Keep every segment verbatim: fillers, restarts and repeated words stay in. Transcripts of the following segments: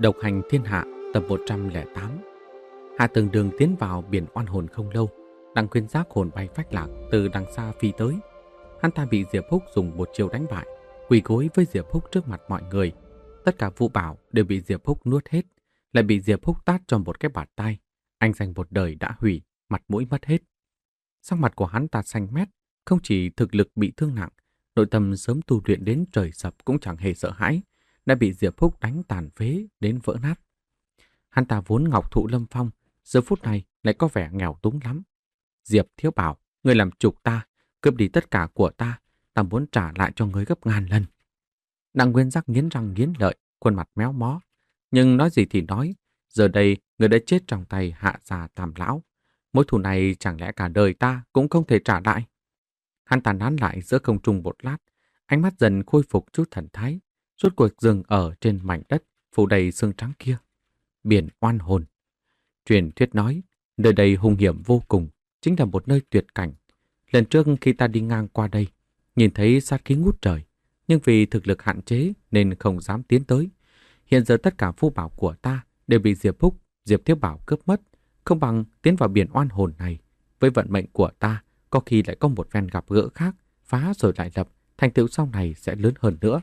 Độc hành thiên hạ tập một trăm lẻ tám. Hạ Tường Đường tiến vào biển oan hồn không lâu, Đặng Quyên giác hồn bay phách lạc từ đằng xa phi tới. Hắn ta bị Diệp Húc dùng một chiêu đánh bại, quỳ gối với Diệp Húc trước mặt mọi người. Tất cả vũ bảo đều bị Diệp Húc nuốt hết, lại bị Diệp Húc tát cho một cái bạt tay. Anh dành một đời đã hủy, mặt mũi mất hết. Sắc mặt của hắn ta xanh mét, không chỉ thực lực bị thương nặng, nội tâm sớm tu luyện đến trời sập cũng chẳng hề sợ hãi, đã bị Diệp Húc đánh tàn phế đến vỡ nát. Hắn ta vốn ngọc thụ lâm phong, giờ phút này lại có vẻ nghèo túng lắm. Diệp Thiếu Bảo, ngươi làm trục ta, cướp đi tất cả của ta, ta muốn trả lại cho ngươi gấp ngàn lần. Đặng Nguyên Giác nghiến răng nghiến lợi, khuôn mặt méo mó. Nhưng nói gì thì nói, giờ đây người đã chết trong tay Hạ Gia Tam Lão. Mối thù này chẳng lẽ cả đời ta cũng không thể trả lại. Hắn ta nán lại giữa không trung một lát, ánh mắt dần khôi phục chút thần thái, rốt cuộc dừng ở trên mảnh đất phủ đầy xương trắng kia. Biển oan hồn. Truyền thuyết nói, nơi đây hung hiểm vô cùng, chính là một nơi tuyệt cảnh. Lần trước khi ta đi ngang qua đây, nhìn thấy sát khí ngút trời, nhưng vì thực lực hạn chế nên không dám tiến tới. Hiện giờ tất cả phú bảo của ta đều bị Diệp Húc, Diệp Thiếu Bảo cướp mất, không bằng tiến vào biển oan hồn này. Với vận mệnh của ta, có khi lại có một phen gặp gỡ khác, phá rồi lại lập, thành tựu sau này sẽ lớn hơn nữa.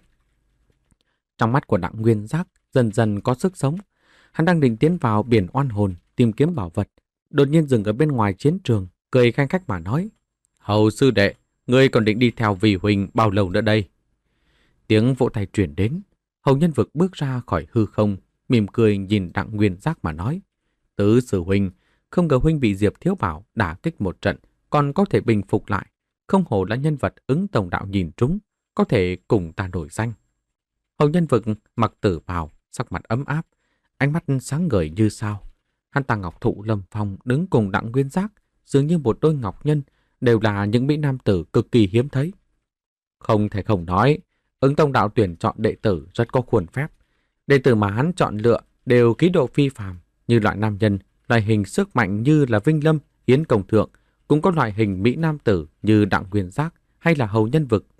Trong mắt của Đặng Nguyên Giác dần dần có sức sống. Hắn đang định tiến vào biển oan hồn tìm kiếm bảo vật, đột nhiên dừng ở bên ngoài chiến trường, cười khanh khách mà nói: "Hầu sư đệ, ngươi còn định đi theo vì huynh bao lâu nữa đây?" Tiếng vỗ tay truyền đến. Hầu Nhân Vực bước ra khỏi hư không, mỉm cười nhìn Đặng Nguyên Giác mà nói: "Tứ sư huynh, không ngờ huynh bị Diệp Thiếu Bảo đả kích một trận, còn có thể bình phục lại, không hổ là nhân vật ứng tổng đạo nhìn trúng, có thể cùng ta nổi danh." Hầu Nhân Vực mặc tử bào, sắc mặt ấm áp, ánh mắt sáng ngời như sao. Hắn ta ngọc thụ lâm phong đứng cùng Đặng Nguyên Giác, dường như một đôi ngọc nhân, đều là những mỹ nam tử cực kỳ hiếm thấy. Không thể không nói, ứng tông đạo tuyển chọn đệ tử rất có khuôn phép. Đệ tử mà hắn chọn lựa đều khí độ phi phàm, như loại nam nhân, loại hình sức mạnh như là Vinh Lâm, Yến Công Thượng, cũng có loại hình mỹ nam tử như Đặng Nguyên Giác hay là Hầu Nhân Vực.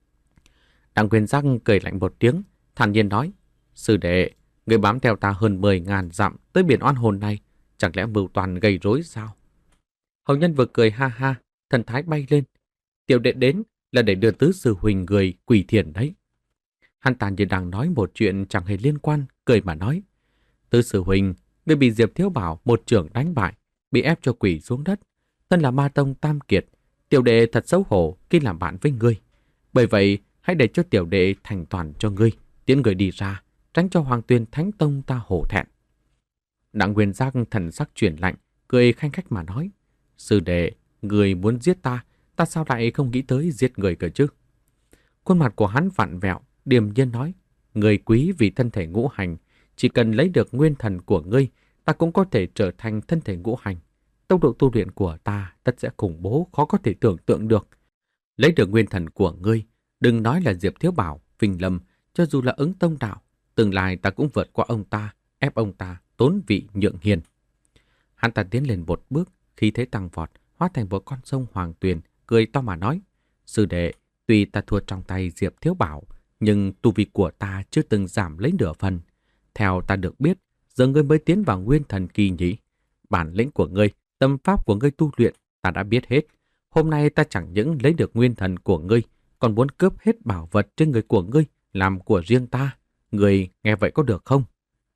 Đặng Nguyên Giác cười lạnh một tiếng, thản nhiên nói: "Sư đệ, người bám theo ta hơn mười ngàn dặm tới biển oan hồn này, chẳng lẽ mưu toàn gây rối sao?" Hầu Nhân Vực cười ha ha, thần thái bay lên: "Tiểu đệ đến là để đưa tứ sư huynh người quỳ thiền đấy." Hắn ta như đang nói một chuyện chẳng hề liên quan, cười mà nói: "Tứ sư huynh, người bị Diệp Thiếu Bảo một trưởng đánh bại, bị ép cho quỳ xuống đất. Thân là ma tông tam kiệt, tiểu đệ thật xấu hổ khi làm bạn với ngươi. Bởi vậy, hãy để cho tiểu đệ thành toàn cho ngươi, tiễn người đi ra, tránh cho Hoàng Tuyên Thánh Tông ta hổ thẹn." Đặng Nguyên Giác thần sắc chuyển lạnh, cười khanh khách mà nói: "Sư đệ, người muốn giết ta, ta sao lại không nghĩ tới giết người cơ chứ?" Khuôn mặt của hắn vặn vẹo, điềm nhiên nói: "Người quý vì thân thể ngũ hành, chỉ cần lấy được nguyên thần của ngươi, ta cũng có thể trở thành thân thể ngũ hành. Tốc độ tu luyện của ta tất sẽ khủng bố, khó có thể tưởng tượng được. Lấy được nguyên thần của ngươi, đừng nói là Diệp Thiếu Bảo, Vinh Lâm, cho dù là ứng tông đạo, tương lai ta cũng vượt qua ông ta, ép ông ta tốn vị nhượng hiền." Hắn ta tiến lên một bước, khí thế tăng vọt, hóa thành một con sông Hoàng Tuyền, cười to mà nói: "Sư đệ, tuy ta thua trong tay Diệp Thiếu Bảo, nhưng tu vi của ta chưa từng giảm lấy nửa phần. Theo ta được biết, giờ ngươi mới tiến vào nguyên thần kỳ nhỉ? Bản lĩnh của ngươi, tâm pháp của ngươi tu luyện, ta đã biết hết. Hôm nay ta chẳng những lấy được nguyên thần của ngươi, còn muốn cướp hết bảo vật trên người của ngươi, làm của riêng ta. Ngươi nghe vậy có được không?"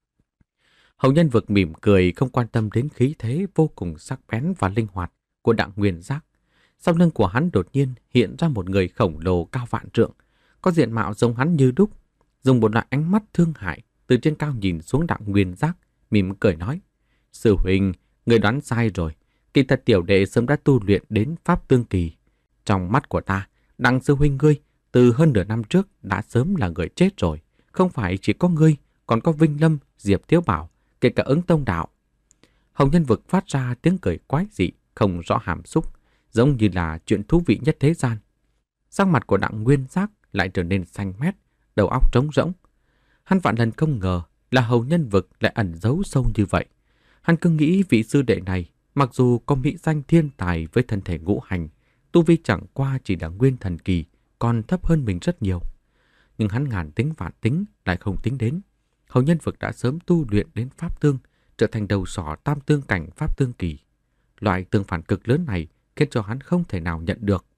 Hầu Nhân Vực mỉm cười, không quan tâm đến khí thế vô cùng sắc bén và linh hoạt của Đặng Nguyên Giác. Sau lưng của hắn đột nhiên hiện ra một người khổng lồ cao vạn trượng, có diện mạo giống hắn như đúc, dùng một loại ánh mắt thương hại từ trên cao nhìn xuống Đặng Nguyên Giác, mỉm cười nói: "Sư huynh, người đoán sai rồi. Kỳ thật tiểu đệ sớm đã tu luyện đến pháp tương kỳ. Trong mắt của ta, Đặng sư huynh ngươi từ hơn nửa năm trước đã sớm là người chết rồi. Không phải chỉ có ngươi, còn có Vinh Lâm, Diệp Thiếu Bảo, kể cả ứng tông đạo." Hồng Nhân Vực phát ra tiếng cười quái dị, không rõ hàm xúc, giống như là chuyện thú vị nhất thế gian. Sắc mặt của Đặng Nguyên Giác lại trở nên xanh mét, đầu óc trống rỗng. Hắn vạn lần không ngờ là Hầu Nhân Vực lại ẩn giấu sâu như vậy. Hắn cứ nghĩ vị sư đệ này, mặc dù có mỹ danh thiên tài với thân thể ngũ hành, tu vi chẳng qua chỉ là nguyên thần kỳ, còn thấp hơn mình rất nhiều. Nhưng hắn ngàn tính vạn tính lại không tính đến. Hầu Nhân Vực đã sớm tu luyện đến pháp tương, trở thành đầu sỏ tam tương cảnh pháp tương kỳ. Loại tương phản cực lớn này khiến cho hắn không thể nào nhận được.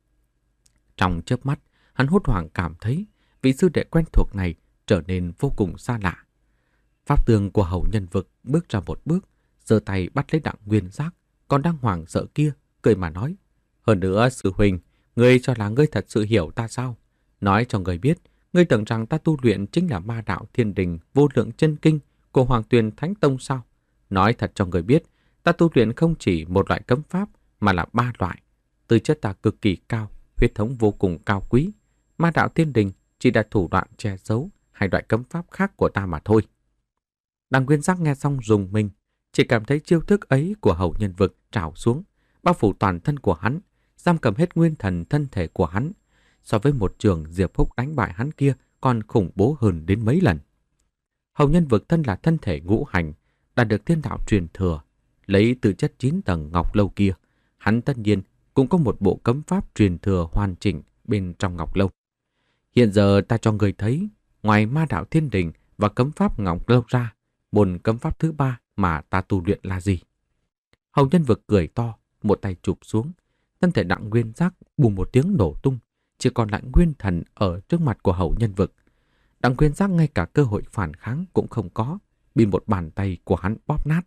Trong chớp mắt, hắn hốt hoảng cảm thấy vị sư đệ quen thuộc này trở nên vô cùng xa lạ. Pháp tương của Hầu Nhân Vực bước ra một bước, giơ tay bắt lấy Đặng Nguyên Giác, còn đang hoảng sợ kia, cười mà nói: hơn nữa sư huynh, ngươi cho là ngươi thật sự hiểu ta sao? Nói cho ngươi biết, ngươi tưởng rằng ta tu luyện chính là ma đạo thiên đình vô lượng chân kinh của Hoàng Tuyền Thánh Tông sao? Nói thật cho ngươi biết, ta tu luyện không chỉ một loại cấm pháp mà là ba loại. Tư chất ta cực kỳ cao, huyết thống vô cùng cao quý. Ma đạo thiên đình chỉ là thủ đoạn che giấu hai loại cấm pháp khác của ta mà thôi. Đặng Nguyên Giác nghe xong rùng mình, chỉ cảm thấy chiêu thức ấy của Hầu Nhân Vực trào xuống, bao phủ toàn thân của hắn, giam cầm hết nguyên thần thân thể của hắn. So với một trường Diệp Húc đánh bại hắn kia còn khủng bố hơn đến mấy lần. Hầu Nhân Vực thân là thân thể ngũ hành, đã được thiên đạo truyền thừa, lấy từ chất chín tầng ngọc lâu kia, hắn tất nhiên cũng có một bộ cấm pháp truyền thừa hoàn chỉnh bên trong ngọc lâu. Hiện giờ ta cho người thấy, ngoài ma đạo thiên đình và cấm pháp ngọc lâu ra, môn cấm pháp thứ ba mà ta tu luyện là gì? Hầu Nhân Vực cười to, một tay chụp xuống, thân thể Đặng Nguyên Giác bùng một tiếng nổ tung, chỉ còn lại nguyên thần ở trước mặt của Hầu Nhân Vực. Đặng Nguyên Giác ngay cả cơ hội phản kháng cũng không có, bị một bàn tay của hắn bóp nát.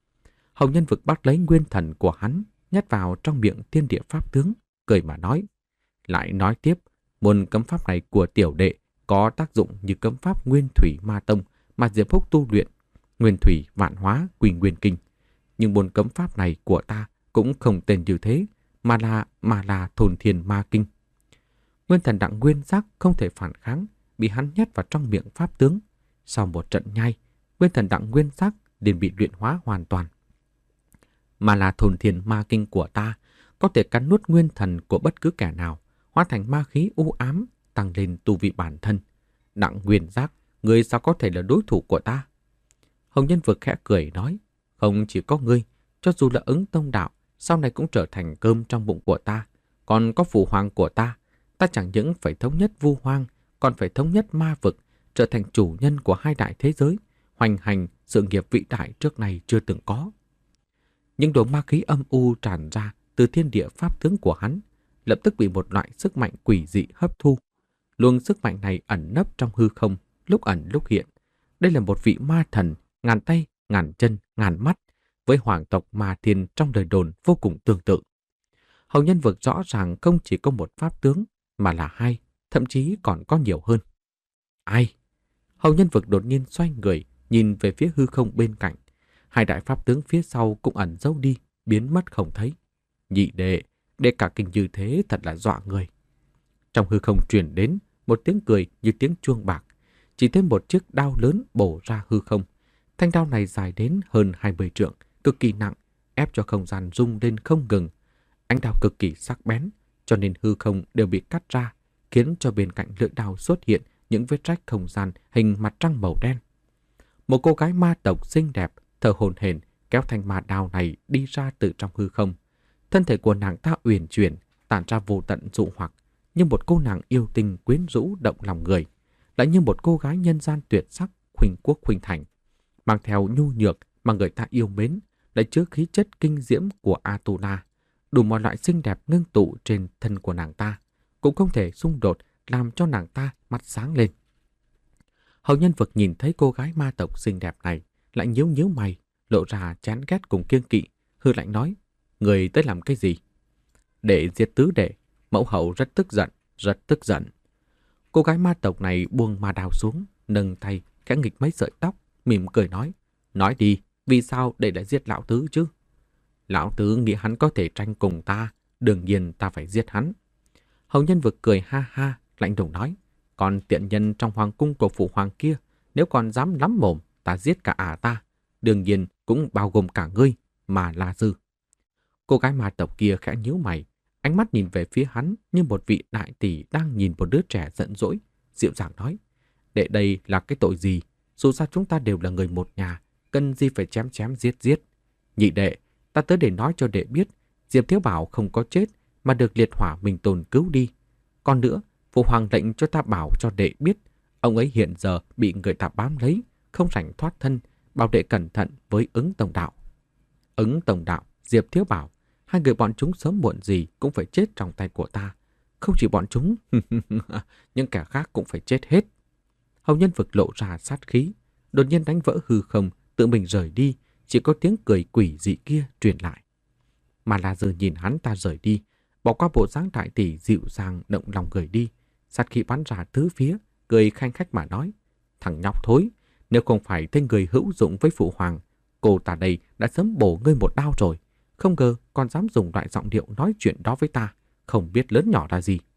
Hầu Nhân Vực bắt lấy nguyên thần của hắn, nhét vào trong miệng thiên địa pháp tướng, cười mà nói. Lại nói tiếp, môn cấm pháp này của tiểu đệ có tác dụng như cấm pháp Nguyên Thủy Ma Tông mà Diệp Húc tu luyện, Nguyên Thủy Vạn Hóa Quỳ Nguyên Kinh. Nhưng môn cấm pháp này của ta cũng không tên như thế, mà là mà là Thôn Thiên Ma Kinh. Nguyên thần Đặng Nguyên Giác không thể phản kháng, bị hắn nhét vào trong miệng pháp tướng. Sau một trận nhai, nguyên thần Đặng Nguyên Giác liền bị luyện hóa hoàn toàn. Mà là Thôn Thiên Ma Kinh của ta có thể cắn nuốt nguyên thần của bất cứ kẻ nào, hóa thành ma khí u ám, tăng lên tu vị bản thân. Đặng Nguyên Giác, ngươi sao có thể là đối thủ của ta? Hầu Nhân Vực khẽ cười nói, không chỉ có ngươi, cho dù là Ứng Tông Đạo, sau này cũng trở thành cơm trong bụng của ta. Còn có phụ hoàng của ta, ta chẳng những phải thống nhất Vu Hoang, còn phải thống nhất ma vực, trở thành chủ nhân của hai đại thế giới, hoành hành sự nghiệp vĩ đại trước này chưa từng có. Những đồ ma khí âm u tràn ra từ thiên địa pháp tướng của hắn, lập tức bị một loại sức mạnh quỷ dị hấp thu. Luồng sức mạnh này ẩn nấp trong hư không, lúc ẩn lúc hiện. Đây là một vị ma thần, ngàn tay, ngàn chân, ngàn mắt, với hoàng tộc Ma Thiên trong đời đồn vô cùng tương tự. Hầu Nhân Vực rõ ràng không chỉ có một pháp tướng, mà là hai, thậm chí còn có nhiều hơn. Ai? Hầu Nhân Vực đột nhiên xoay người, nhìn về phía hư không bên cạnh. Hai đại pháp tướng phía sau cũng ẩn giấu đi, biến mất không thấy. Nhị đệ, đệ cả kinh như thế thật là dọa người. Trong hư không truyền đến một tiếng cười như tiếng chuông bạc, chỉ thêm một chiếc đao lớn bổ ra hư không. Thanh đao này dài đến hơn hai mươi trượng, cực kỳ nặng, ép cho không gian rung lên không ngừng. Ánh đao cực kỳ sắc bén, cho nên hư không đều bị cắt ra, khiến cho bên cạnh lưỡi đao xuất hiện những vết rách không gian hình mặt trăng màu đen. Một cô gái ma tộc xinh đẹp, thở hổn hển kéo thanh ma đao này đi ra từ trong hư không. Thân thể của nàng ta uyển chuyển, tản ra vô tận dụ hoặc, như một cô nàng yêu tình quyến rũ động lòng người, lại như một cô gái nhân gian tuyệt sắc, khuynh quốc khuynh thành, mang theo nhu nhược mà người ta yêu mến, lại chứa khí chất kinh diễm của Atula. Đủ mọi loại xinh đẹp ngưng tụ trên thân của nàng ta, cũng không thể xung đột làm cho nàng ta mắt sáng lên. Hầu Nhân Vực nhìn thấy cô gái ma tộc xinh đẹp này, lại nhíu nhíu mày, lộ ra chán ghét cùng kiêng kỵ, hư lạnh nói, người tới làm cái gì? Để diệt tứ đệ. Mẫu hậu rất tức giận, rất tức giận. Cô gái ma tộc này buông ma đao xuống, nâng tay khẽ nghịch mấy sợi tóc, mỉm cười nói, nói đi, vì sao để lại giết lão tứ chứ? Lão tứ nghĩ hắn có thể tranh cùng ta, đương nhiên ta phải giết hắn. Hầu Nhân Vực cười ha ha, lạnh lùng nói, còn tiện nhân trong hoàng cung của phụ hoàng kia, nếu còn dám lắm mồm, ta giết cả ả ta, đương nhiên cũng bao gồm cả ngươi, mà là dư. Cô gái ma tộc kia khẽ nhíu mày, ánh mắt nhìn về phía hắn như một vị đại tỷ đang nhìn một đứa trẻ giận dỗi, dịu dàng nói, đệ đây là cái tội gì? Dù sao chúng ta đều là người một nhà, cần gì phải chém chém giết giết. Nhị đệ, ta tới để nói cho đệ biết, Diệp Thiếu Bảo không có chết mà được liệt hỏa Minh Tôn cứu đi. Còn nữa, phụ hoàng lệnh cho ta bảo cho đệ biết, ông ấy hiện giờ bị người ta bám lấy, không rảnh thoát thân, bảo đệ cẩn thận với Ứng Tổng Đạo. Ứng Tổng Đạo, Diệp Thiếu Bảo, hai người bọn chúng sớm muộn gì cũng phải chết trong tay của ta. Không chỉ bọn chúng, nhưng kẻ khác cũng phải chết hết. Hầu Nhân Vực lộ ra sát khí, đột nhiên đánh vỡ hư không, tự mình rời đi, chỉ có tiếng cười quỷ dị kia truyền lại. Mà là giờ nhìn hắn ta rời đi, bỏ qua bộ dáng đại tỷ dịu dàng động lòng người đi, sát khí bắn ra tứ phía, cười khanh khách mà nói: "Thằng nhóc thối, nếu không phải tên người hữu dụng với phụ hoàng, cô ta đây đã sớm bổ ngươi một đao rồi. Không ngờ còn dám dùng loại giọng điệu nói chuyện đó với ta, không biết lớn nhỏ là gì."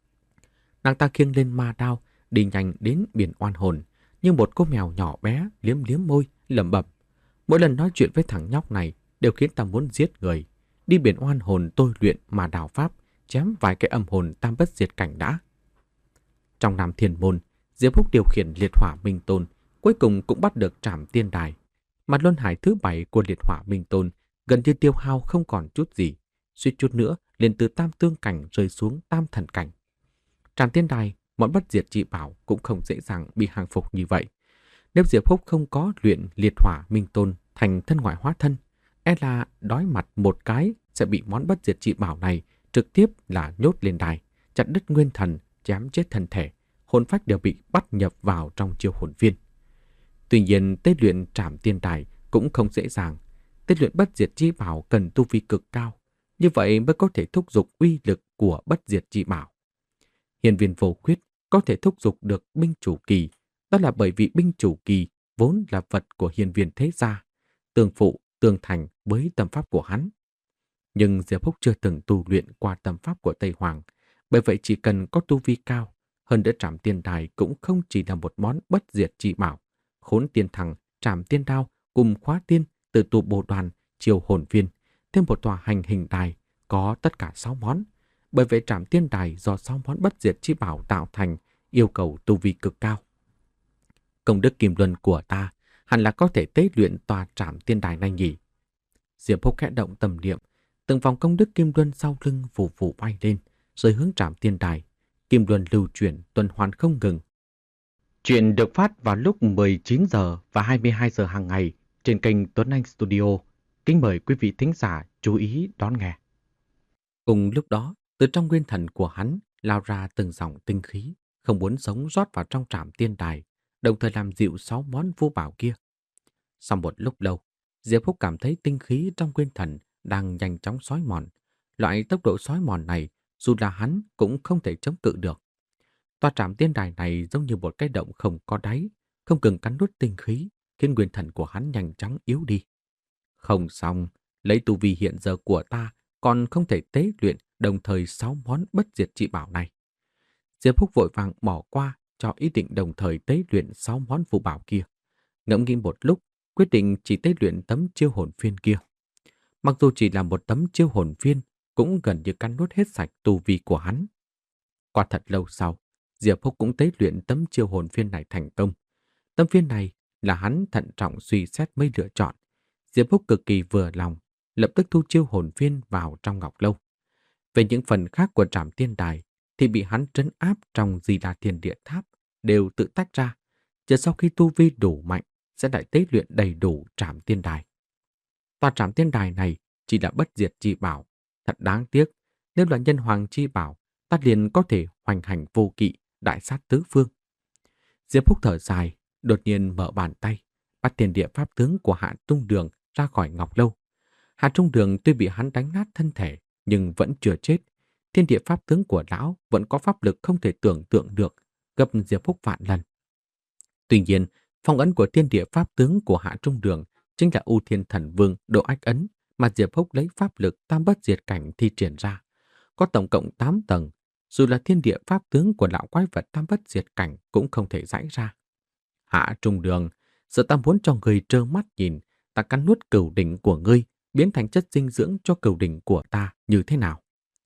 Nàng ta khiêng lên ma đao, đi nhanh đến biển oan hồn, như một cô mèo nhỏ bé liếm liếm môi, lẩm bẩm: "Mỗi lần nói chuyện với thằng nhóc này đều khiến ta muốn giết người. Đi biển oan hồn tôi luyện mà đào pháp, chém vài cái âm hồn tam bất diệt cảnh đã." Trong Nam Thiên Môn, Diệp Húc điều khiển liệt hỏa minh tôn, cuối cùng cũng bắt được Trảm Tiên Đài. Mà luân hải thứ bảy của liệt hỏa minh tôn gần như tiêu hao không còn chút gì, suýt chút nữa liền từ tam tương cảnh rơi xuống tam thần cảnh. Trảm Tiên Đài, món bất diệt chi bảo cũng không dễ dàng bị hàng phục như vậy. Nếu Diệp Húc không có luyện liệt hỏa minh tôn thành thân ngoại hóa thân, e là đói mặt một cái sẽ bị món bất diệt chi bảo này trực tiếp là nhốt lên đài, chặt đứt nguyên thần, chém chết thân thể, hồn phách đều bị bắt nhập vào trong chiêu hồn viên. Tuy nhiên, tế luyện Trảm Tiên Đài cũng không dễ dàng. Tế luyện bất diệt chi bảo cần tu vi cực cao, như vậy mới có thể thúc giục uy lực của bất diệt chi bảo. Hiền viên vô khuyết có thể thúc giục được binh chủ kỳ, đó là bởi vì binh chủ kỳ vốn là vật của hiền viên thế gia, tương phụ, tương thành với tâm pháp của hắn. Nhưng Diệp Húc chưa từng tu luyện qua tâm pháp của Tây Hoàng, bởi vậy chỉ cần có tu vi cao, hơn nữa Trảm Tiên Đài cũng không chỉ là một món bất diệt chi bảo. Khốn Tiên Thằng, Trảm Tiên Đao cùng Khóa Tiên, từ tụ bồ đoàn, chiêu hồn viên, thêm một tòa hành hình đài, có tất cả sáu món. Bởi vậy Trảm Tiên Đài do sáu món bất diệt chi bảo tạo thành, yêu cầu tu vi cực cao. Công đức kim luân của ta hẳn là có thể tế luyện tòa Trảm Tiên Đài này nhỉ. Diệp Húc khẽ động tâm niệm, từng vòng công đức kim luân sau lưng vụ vụ bay lên, rơi hướng Trảm Tiên Đài. Kim luân lưu chuyển tuần hoàn không ngừng. Chuyện được phát vào lúc mười chín giờ và hai mươi hai giờ hàng ngày trên kênh Tuấn Anh Studio. Kính mời quý vị thính giả chú ý đón nghe. Cùng lúc đó, từ trong nguyên thần của hắn lao ra từng dòng tinh khí, không muốn sống rót vào trong Trảm Tiên Đài, đồng thời làm dịu sáu món vô bảo kia. Sau một lúc lâu, Diệp Húc cảm thấy tinh khí trong nguyên thần đang nhanh chóng xói mòn. Loại tốc độ xói mòn này, dù là hắn cũng không thể chống cự được. Tòa Trảm Tiên Đài này giống như một cái động không có đáy, không ngừng cắn nuốt tinh khí, khiến nguyên thần của hắn nhanh chóng yếu đi. Không xong, lấy tu vi hiện giờ của ta còn không thể tế luyện đồng thời sáu món bất diệt chi bảo này. Diệp Húc vội vàng bỏ qua cho ý định đồng thời tế luyện sáu món phù bảo kia. Ngẫm nghĩ một lúc, quyết định chỉ tế luyện tấm chiêu hồn phiên kia. Mặc dù chỉ là một tấm chiêu hồn phiên, cũng gần như cắn nuốt hết sạch tu vi của hắn. Qua thật lâu sau, Diệp Húc cũng tế luyện tấm chiêu hồn phiên này thành công. Tấm phiên này là hắn thận trọng suy xét mới lựa chọn. Diệp Húc cực kỳ vừa lòng, lập tức thu chiêu hồn phiên vào trong ngọc lâu. Về những phần khác của Trảm Tiên Đài thì bị hắn trấn áp trong Di Đà Thiên Địa Tháp, đều tự tách ra. Chờ sau khi tu vi đủ mạnh sẽ lại tế luyện đầy đủ Trảm Tiên Đài. Tòa Trảm Tiên Đài này chỉ là bất diệt chi bảo, thật đáng tiếc. Nếu là nhân hoàng chi bảo, ta liền có thể hoành hành vô kỵ, đại sát tứ phương. Diệp Húc thở dài, đột nhiên mở bàn tay, bắt thiên địa pháp tướng của Hạ Trung Đường ra khỏi ngọc lâu. Hạ Trung Đường tuy bị hắn đánh nát thân thể, nhưng vẫn chưa chết. Thiên địa pháp tướng của lão vẫn có pháp lực không thể tưởng tượng được, gấp Diệp Húc vạn lần. Tuy nhiên, phong ấn của thiên địa pháp tướng của Hạ Trung Đường chính là U Thiên Thần Vương Độ Ách Ấn mà Diệp Húc lấy pháp lực tam bất diệt cảnh thi triển ra. Có tổng cộng tám tầng, dù là thiên địa pháp tướng của lão quái vật tam bất diệt cảnh cũng không thể giải ra. Hạ Trung Đường, giờ ta muốn cho người trơ mắt nhìn, ta cắn nuốt cửu đỉnh của ngươi, biến thành chất dinh dưỡng cho cửu đỉnh của ta như thế nào?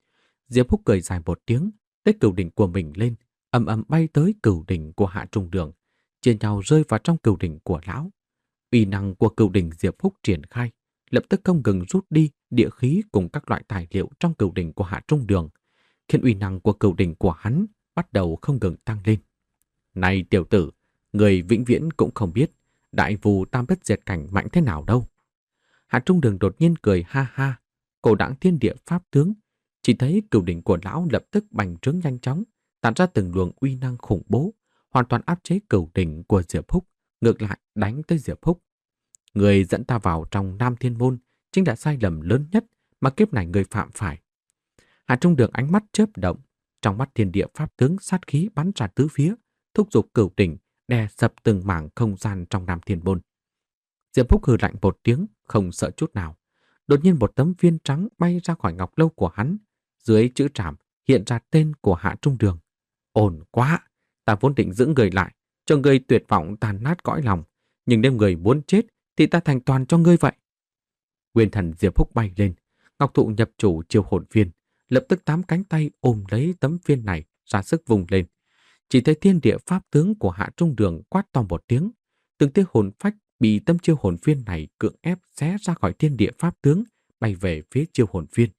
Diệp Húc cười dài một tiếng, lấy cửu đỉnh của mình lên, ầm ầm bay tới cửu đỉnh của Hạ Trung Đường, chia nhau rơi vào trong cửu đỉnh của lão. Uy năng của cửu đỉnh Diệp Húc triển khai, lập tức không ngừng rút đi địa khí cùng các loại tài liệu trong cửu đỉnh của Hạ Trung Đường, khiến uy năng của cửu đỉnh của hắn bắt đầu không ngừng tăng lên. Này tiểu tử, người vĩnh viễn cũng không biết, đại vù tam bất diệt cảnh mạnh thế nào đâu. Hạ Trung Đường đột nhiên cười ha ha, cổ đãng thiên địa pháp tướng, chỉ thấy cửu đỉnh của lão lập tức bành trướng nhanh chóng, tản ra từng luồng uy năng khủng bố, hoàn toàn áp chế cửu đỉnh của Diệp Húc, ngược lại đánh tới Diệp Húc. Người dẫn ta vào trong Nam Thiên Môn chính là sai lầm lớn nhất mà kiếp này người phạm phải. Hạ Trung Đường ánh mắt chớp động, trong mắt thiên địa pháp tướng sát khí bắn ra tứ phía, thúc giục cửu đỉnh đè sập từng mảng không gian trong Nam Thiên Môn. Diệp Húc hừ lạnh một tiếng, không sợ chút nào. Đột nhiên một tấm viên trắng bay ra khỏi ngọc lâu của hắn, dưới chữ trảm hiện ra tên của Hạ Trung Đường. Ổn quá, ta vốn định giữ người lại, cho ngươi tuyệt vọng tàn nát cõi lòng, nhưng nếu người muốn chết thì ta thành toàn cho ngươi vậy. Nguyên thần Diệp Húc bay lên, ngọc thụ nhập chủ chiêu hồn viên, lập tức tám cánh tay ôm lấy tấm viên này ra sức vùng lên. Chỉ thấy thiên địa pháp tướng của Hạ Trung Đường quát to một tiếng, từng tia hồn phách bị tâm chiêu hồn viên này cưỡng ép xé ra khỏi thiên địa pháp tướng, bay về phía chiêu hồn viên.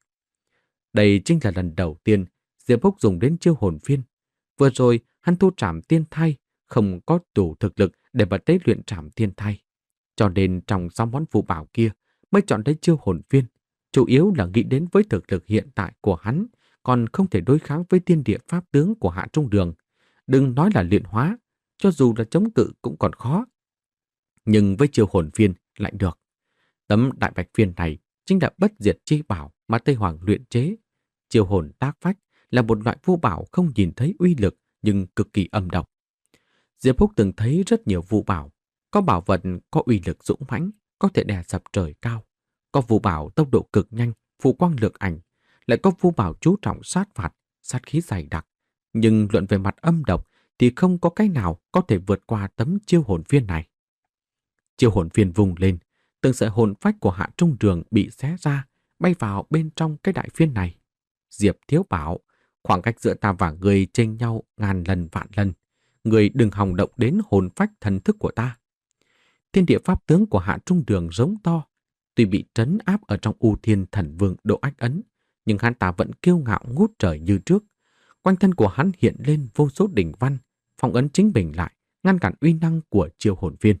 Đây chính là lần đầu tiên Diệp Húc dùng đến chiêu hồn viên. Vừa rồi hắn thu trảm tiên thai, không có đủ thực lực để mà tế luyện trảm tiên thai. Cho nên trong sáu món phù bảo kia mới chọn lấy chiêu hồn viên, chủ yếu là nghĩ đến với thực lực hiện tại của hắn, còn không thể đối kháng với thiên địa pháp tướng của Hạ Trung Đường. Đừng nói là luyện hóa, cho dù là chống cự cũng còn khó. Nhưng với chiêu hồn viên lại được. Tấm đại bạch viên này chính là bất diệt chi bảo mà Tây Hoàng luyện chế. Chiêu hồn tác phách là một loại vu bảo không nhìn thấy uy lực nhưng cực kỳ âm độc. Diệp Húc từng thấy rất nhiều vu bảo, có bảo vật có uy lực dũng mãnh, có thể đè sập trời cao, có vu bảo tốc độ cực nhanh, phù quang lược ảnh, lại có vu bảo chú trọng sát phạt, sát khí dày đặc. Nhưng luận về mặt âm độc thì không có cái nào có thể vượt qua tấm chiêu hồn viên này. Chiêu hồn viên vùng lên, từng sợi hồn phách của Hạ Trung Đường bị xé ra, bay vào bên trong cái đại viên này. Diệp Thiếu bảo, khoảng cách giữa ta và người chênh nhau ngàn lần vạn lần. Người đừng hòng động đến hồn phách thần thức của ta. Thiên địa pháp tướng của Hạ Trung Đường giống to. Tuy bị trấn áp ở trong U Thiên Thần Vương Độ Ách Ấn, nhưng hắn ta vẫn kiêu ngạo ngút trời như trước. Quanh thân của hắn hiện lên vô số đỉnh văn, phong ấn chính mình lại, ngăn cản uy năng của chiêu hồn viên.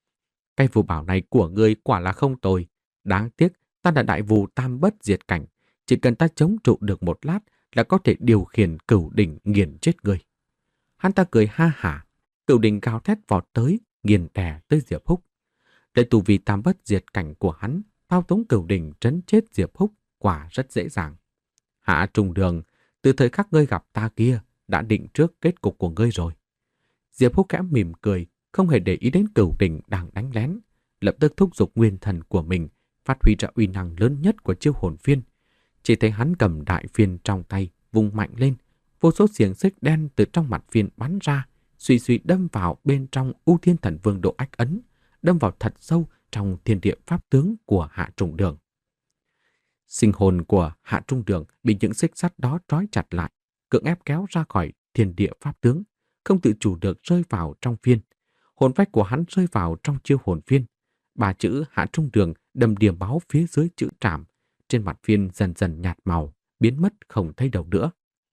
Cái phù bảo này của ngươi quả là không tồi. Đáng tiếc ta là đại vù tam bất diệt cảnh, chỉ cần ta chống trụ được một lát là có thể điều khiển cửu đỉnh nghiền chết ngươi. Hắn ta cười ha hả, cửu đỉnh gào thét vọt tới, nghiền đè tới Diệp Húc. Để tù vì tam bất diệt cảnh của hắn, thao túng cửu đỉnh trấn chết Diệp Húc quả rất dễ dàng. Hạ Trung Đường, từ thời khắc ngươi gặp ta kia, đã định trước kết cục của ngươi rồi. Diệp Húc khẽ mỉm cười, không hề để ý đến cửu đỉnh đang đánh lén, lập tức thúc giục nguyên thần của mình, phát huy ra uy năng lớn nhất của chiêu hồn viên. Chỉ thấy hắn cầm đại phiên trong tay, vung mạnh lên, vô số xiềng xích đen từ trong mặt phiên bắn ra, suy suy đâm vào bên trong U Thiên Thần Vương Độ Ách Ấn, đâm vào thật sâu trong thiên địa pháp tướng của Hạ Trung Đường. Sinh hồn của Hạ Trung Đường bị những xích sắt đó trói chặt lại, cưỡng ép kéo ra khỏi thiên địa pháp tướng, không tự chủ được rơi vào trong phiên. Hồn phách của hắn rơi vào trong chiêu hồn phiên. Ba chữ Hạ Trung Đường đâm điểm báo phía dưới chữ trảm, trên mặt phiên dần dần nhạt màu, biến mất không thấy đâu nữa.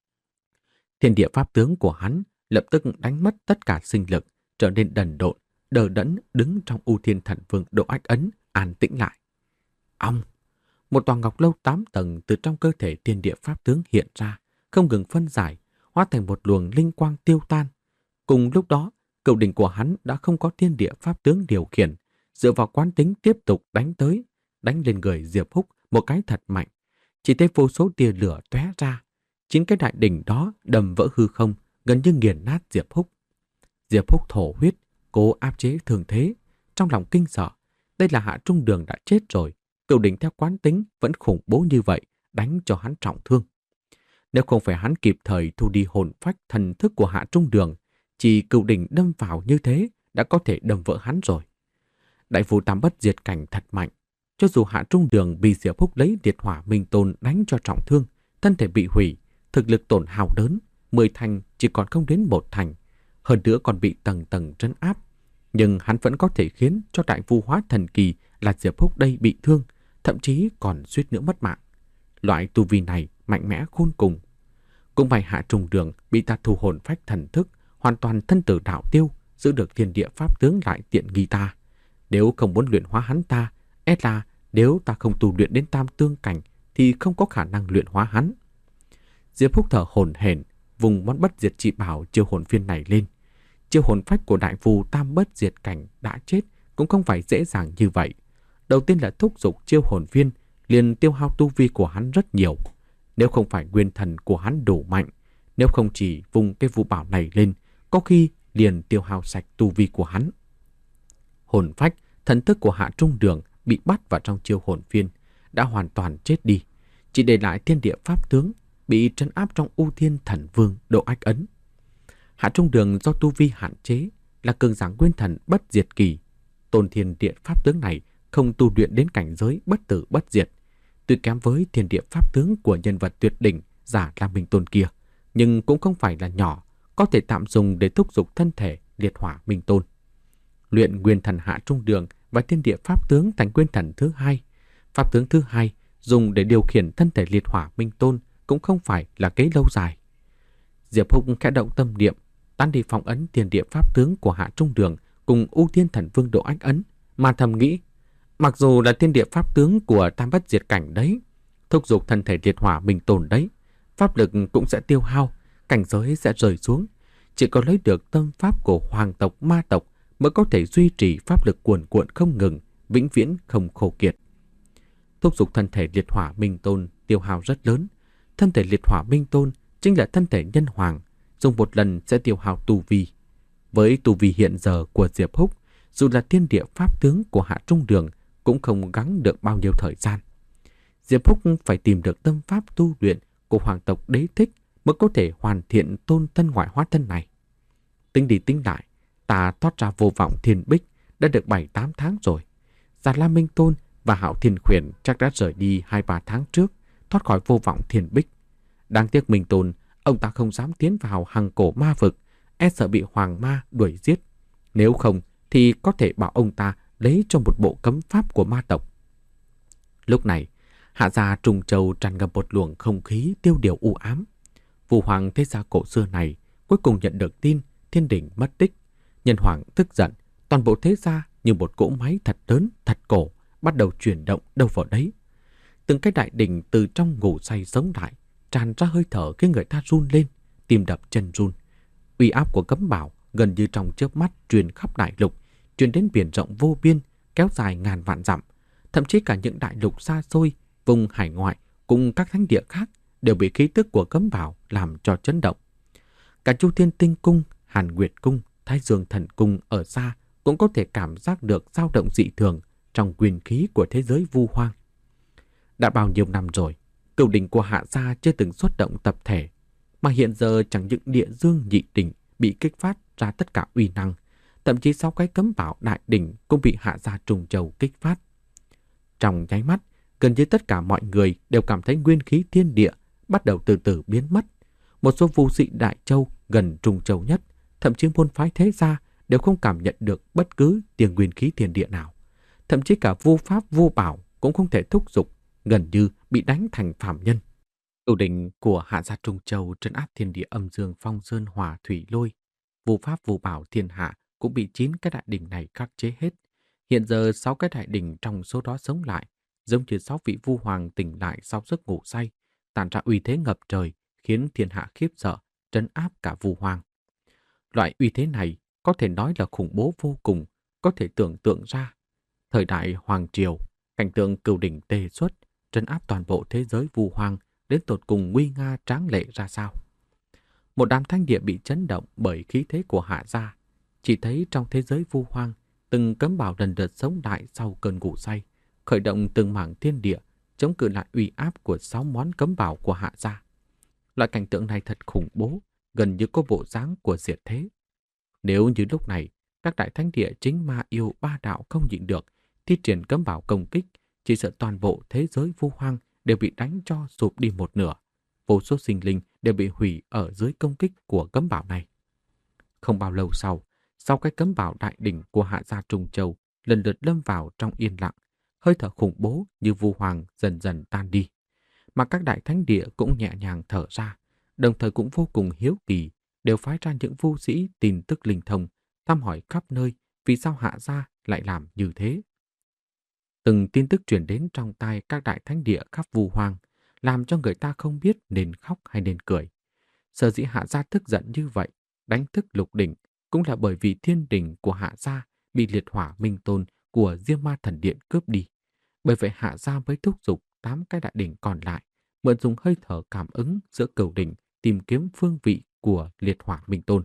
Thiên địa pháp tướng của hắn lập tức đánh mất tất cả sinh lực, trở nên đần độn, đờ đẫn đứng trong U Thiên Thần Vương Độ Ách Ấn, an tĩnh lại. Ong! Một tòa ngọc lâu tám tầng từ trong cơ thể thiên địa pháp tướng hiện ra, không ngừng phân giải, hóa thành một luồng linh quang tiêu tan. Cùng lúc đó, cửu đỉnh của hắn đã không có thiên địa pháp tướng điều khiển, dựa vào quán tính tiếp tục đánh tới, đánh lên người Diệp Húc một cái thật mạnh. Chỉ thấy vô số tia lửa tóe ra, chín cái đại đỉnh đó đầm vỡ hư không, gần như nghiền nát Diệp Húc. Diệp Húc thổ huyết, cố áp chế thường thế, trong lòng kinh sợ. Đây là Hạ Trung Đường đã chết rồi, cửu đỉnh theo quán tính vẫn khủng bố như vậy, đánh cho hắn trọng thương. Nếu không phải hắn kịp thời thu đi hồn phách thần thức của Hạ Trung Đường, chỉ cửu đỉnh đâm vào như thế đã có thể đâm vỡ hắn rồi. Đại phù tam bất diệt cảnh thật mạnh, cho dù Hạ Trung Đường bị Diệp Húc lấy liệt hỏa minh tôn đánh cho trọng thương, thân thể bị hủy, thực lực tổn hao lớn, mười thành chỉ còn không đến một thành, hơn nữa còn bị tầng tầng trấn áp. Nhưng hắn vẫn có thể khiến cho đại vu hóa thần kỳ là Diệp Húc đây bị thương, thậm chí còn suýt nữa mất mạng. Loại tu vi này mạnh mẽ khôn cùng. Cũng may Hạ Trung Đường bị ta thu hồn phách thần thức, hoàn toàn thân tử đạo tiêu, giữ được thiên địa pháp tướng lại tiện nghi ta. Nếu không muốn luyện hóa hắn ta, e là nếu ta không tu luyện đến tam tương cảnh thì không có khả năng luyện hóa hắn. Diệp Phúc thở hổn hển, vùng món bất diệt chỉ bảo chiêu hồn phiên này lên. Chiêu hồn phách của đại phù tam bất diệt cảnh đã chết cũng không phải dễ dàng như vậy. Đầu tiên là thúc giục chiêu hồn viên, liền tiêu hao tu vi của hắn rất nhiều. Nếu không phải nguyên thần của hắn đủ mạnh, nếu không chỉ vùng cái phù bảo này lên, có khi liền tiêu hao sạch tu vi của hắn. Hồn phách, thần thức của Hạ Trung Đường bị bắt vào trong chiêu hồn phiên, đã hoàn toàn chết đi, chỉ để lại thiên địa pháp tướng bị trấn áp trong U Thiên Thần Vương độ ách ấn. Hạ Trung Đường do tu vi hạn chế, là cường giả nguyên thần bất diệt kỳ. Tôn thiên địa pháp tướng này không tu luyện đến cảnh giới bất tử bất diệt, tuy kém với thiên địa pháp tướng của nhân vật tuyệt đỉnh giả Lam Minh Tôn kia, nhưng cũng không phải là nhỏ, có thể tạm dùng để thúc giục thân thể liệt hỏa Minh Tôn. Luyện nguyên thần Hạ Trung Đường và thiên địa pháp tướng thành nguyên thần thứ hai. Pháp tướng thứ hai dùng để điều khiển thân thể liệt hỏa Minh Tôn cũng không phải là kế lâu dài. Diệp Húc khẽ động tâm niệm, tán đi phong ấn thiên địa pháp tướng của Hạ Trung Đường cùng U Thiên Thần Vương độ ách ấn, mà thầm nghĩ, mặc dù là thiên địa pháp tướng của tam bất diệt cảnh đấy, thúc giục thân thể liệt hỏa Minh Tôn đấy, pháp lực cũng sẽ tiêu hao, cảnh giới sẽ rời xuống. Chỉ có lấy được tâm pháp của hoàng tộc ma tộc mới có thể duy trì pháp lực cuồn cuộn không ngừng, vĩnh viễn không khô kiệt. Thúc giục thân thể liệt hỏa Minh Tôn tiêu hao rất lớn. Thân thể liệt hỏa Minh Tôn chính là thân thể nhân hoàng, dùng một lần sẽ tiêu hao tu vi. Với tu vi hiện giờ của Diệp Húc, dù là thiên địa pháp tướng của Hạ Trung Đường cũng không gắng được bao nhiêu thời gian. Diệp Húc phải tìm được tâm pháp tu luyện của hoàng tộc Đế Thích mới có thể hoàn thiện tôn thân ngoại hóa thân này. Tính đi tính lại, ta thoát ra vô vọng thiên bích đã được bảy tám tháng rồi. Già La Minh Tôn và Hạo Thiên Khuyển chắc đã rời đi hai ba tháng trước, thoát khỏi vô vọng thiên bích. Đáng tiếc Minh Tôn, ông ta không dám tiến vào hằng cổ ma vực, e sợ bị hoàng ma đuổi giết. Nếu không thì có thể bảo ông ta lấy cho một bộ cấm pháp của ma tộc. Lúc này, Hạ gia Trùng Châu tràn ngập một luồng không khí tiêu điều u ám. Phù hoàng thế gia cổ xưa này cuối cùng nhận được tin thiên đình mất tích. Nhân hoàng tức giận, toàn bộ thế gia như một cỗ máy thật lớn, thật cổ, bắt đầu chuyển động đâu vào đấy. Từng cái đại đình từ trong ngủ say sống lại, tràn ra hơi thở khiến người ta run lên, tim đập chân run. Uy áp của cấm bảo gần như trong chớp mắt truyền khắp đại lục, truyền đến biển rộng vô biên, kéo dài ngàn vạn dặm. Thậm chí cả những đại lục xa xôi, vùng hải ngoại cùng các thánh địa khác đều bị khí tức của cấm bảo làm cho chấn động. Cả Chu Thiên Tinh Cung, Hàn Nguyệt Cung, Thái Dương Thần Cung ở xa cũng có thể cảm giác được dao động dị thường trong quyền khí của thế giới vu hoang. Đã bao nhiêu năm rồi, cửu đỉnh của Hạ gia chưa từng xuất động tập thể, mà hiện giờ chẳng những địa dương nhị đỉnh bị kích phát ra tất cả uy năng, thậm chí sáu cái cấm bảo đại đỉnh cũng bị Hạ gia Trùng Châu kích phát. Trong nháy mắt, gần như tất cả mọi người đều cảm thấy nguyên khí thiên địa bắt đầu từ từ biến mất. Một số vu sĩ Đại Châu gần Trùng Châu nhất, thậm chí môn phái thế gia đều không cảm nhận được bất cứ tiếng nguyên khí thiên địa nào. Thậm chí cả vu pháp vu bảo cũng không thể thúc giục, gần như bị đánh thành phàm nhân. Cửu đỉnh của Hạ gia Trùng Châu trấn áp thiên địa âm dương phong sơn hỏa thủy lôi. Vu pháp vu bảo thiên hạ cũng bị chín cái đại đỉnh này khắc chế hết. Hiện giờ sáu cái đại đỉnh trong số đó sống lại, giống như sáu vị vu hoàng tỉnh lại sau giấc ngủ say, tản ra uy thế ngập trời, khiến thiên hạ khiếp sợ, trấn áp cả vu hoàng. Loại uy thế này có thể nói là khủng bố vô cùng, có thể tưởng tượng ra. Thời đại hoàng triều, cảnh tượng cửu đỉnh tề xuất, trấn áp toàn bộ thế giới vu hoang đến tột cùng nguy nga tráng lệ ra sao. Một đám thánh địa bị chấn động bởi khí thế của Hạ gia. Chỉ thấy trong thế giới vu hoang, từng cấm bảo lần lượt sống lại sau cơn ngủ say, khởi động từng mảng thiên địa, chống cự lại uy áp của sáu món cấm bảo của Hạ gia. Loại cảnh tượng này thật khủng bố, gần như có bộ dáng của diệt thế. Nếu như lúc này, các đại thánh địa chính ma yêu ba đạo không nhịn được, thi triển cấm bảo công kích, chỉ sợ toàn bộ thế giới vu hoang đều bị đánh cho sụp đi một nửa. Vô số sinh linh đều bị hủy ở dưới công kích của cấm bảo này. Không bao lâu sau, sau cái cấm bảo đại đỉnh của Hạ gia Trùng Châu lần lượt lâm vào trong yên lặng, hơi thở khủng bố như vu hoàng dần dần tan đi. Mà các đại thánh địa cũng nhẹ nhàng thở ra, đồng thời cũng vô cùng hiếu kỳ, đều phái ra những vu sĩ tin tức linh thông, thăm hỏi khắp nơi vì sao Hạ gia lại làm như thế. Từng tin tức truyền đến trong tai các đại thánh địa khắp vu hoang, làm cho người ta không biết nên khóc hay nên cười. Sở dĩ Hạ Gia tức giận như vậy, đánh thức Lục Đỉnh, cũng là bởi vì thiên đình của Hạ Gia bị liệt hỏa minh tôn của Diêm Ma Thần Điện cướp đi. Bởi vậy Hạ Gia mới thúc giục tám cái đại đỉnh còn lại, mượn dùng hơi thở cảm ứng giữa cửu đỉnh tìm kiếm phương vị của liệt hỏa minh tôn.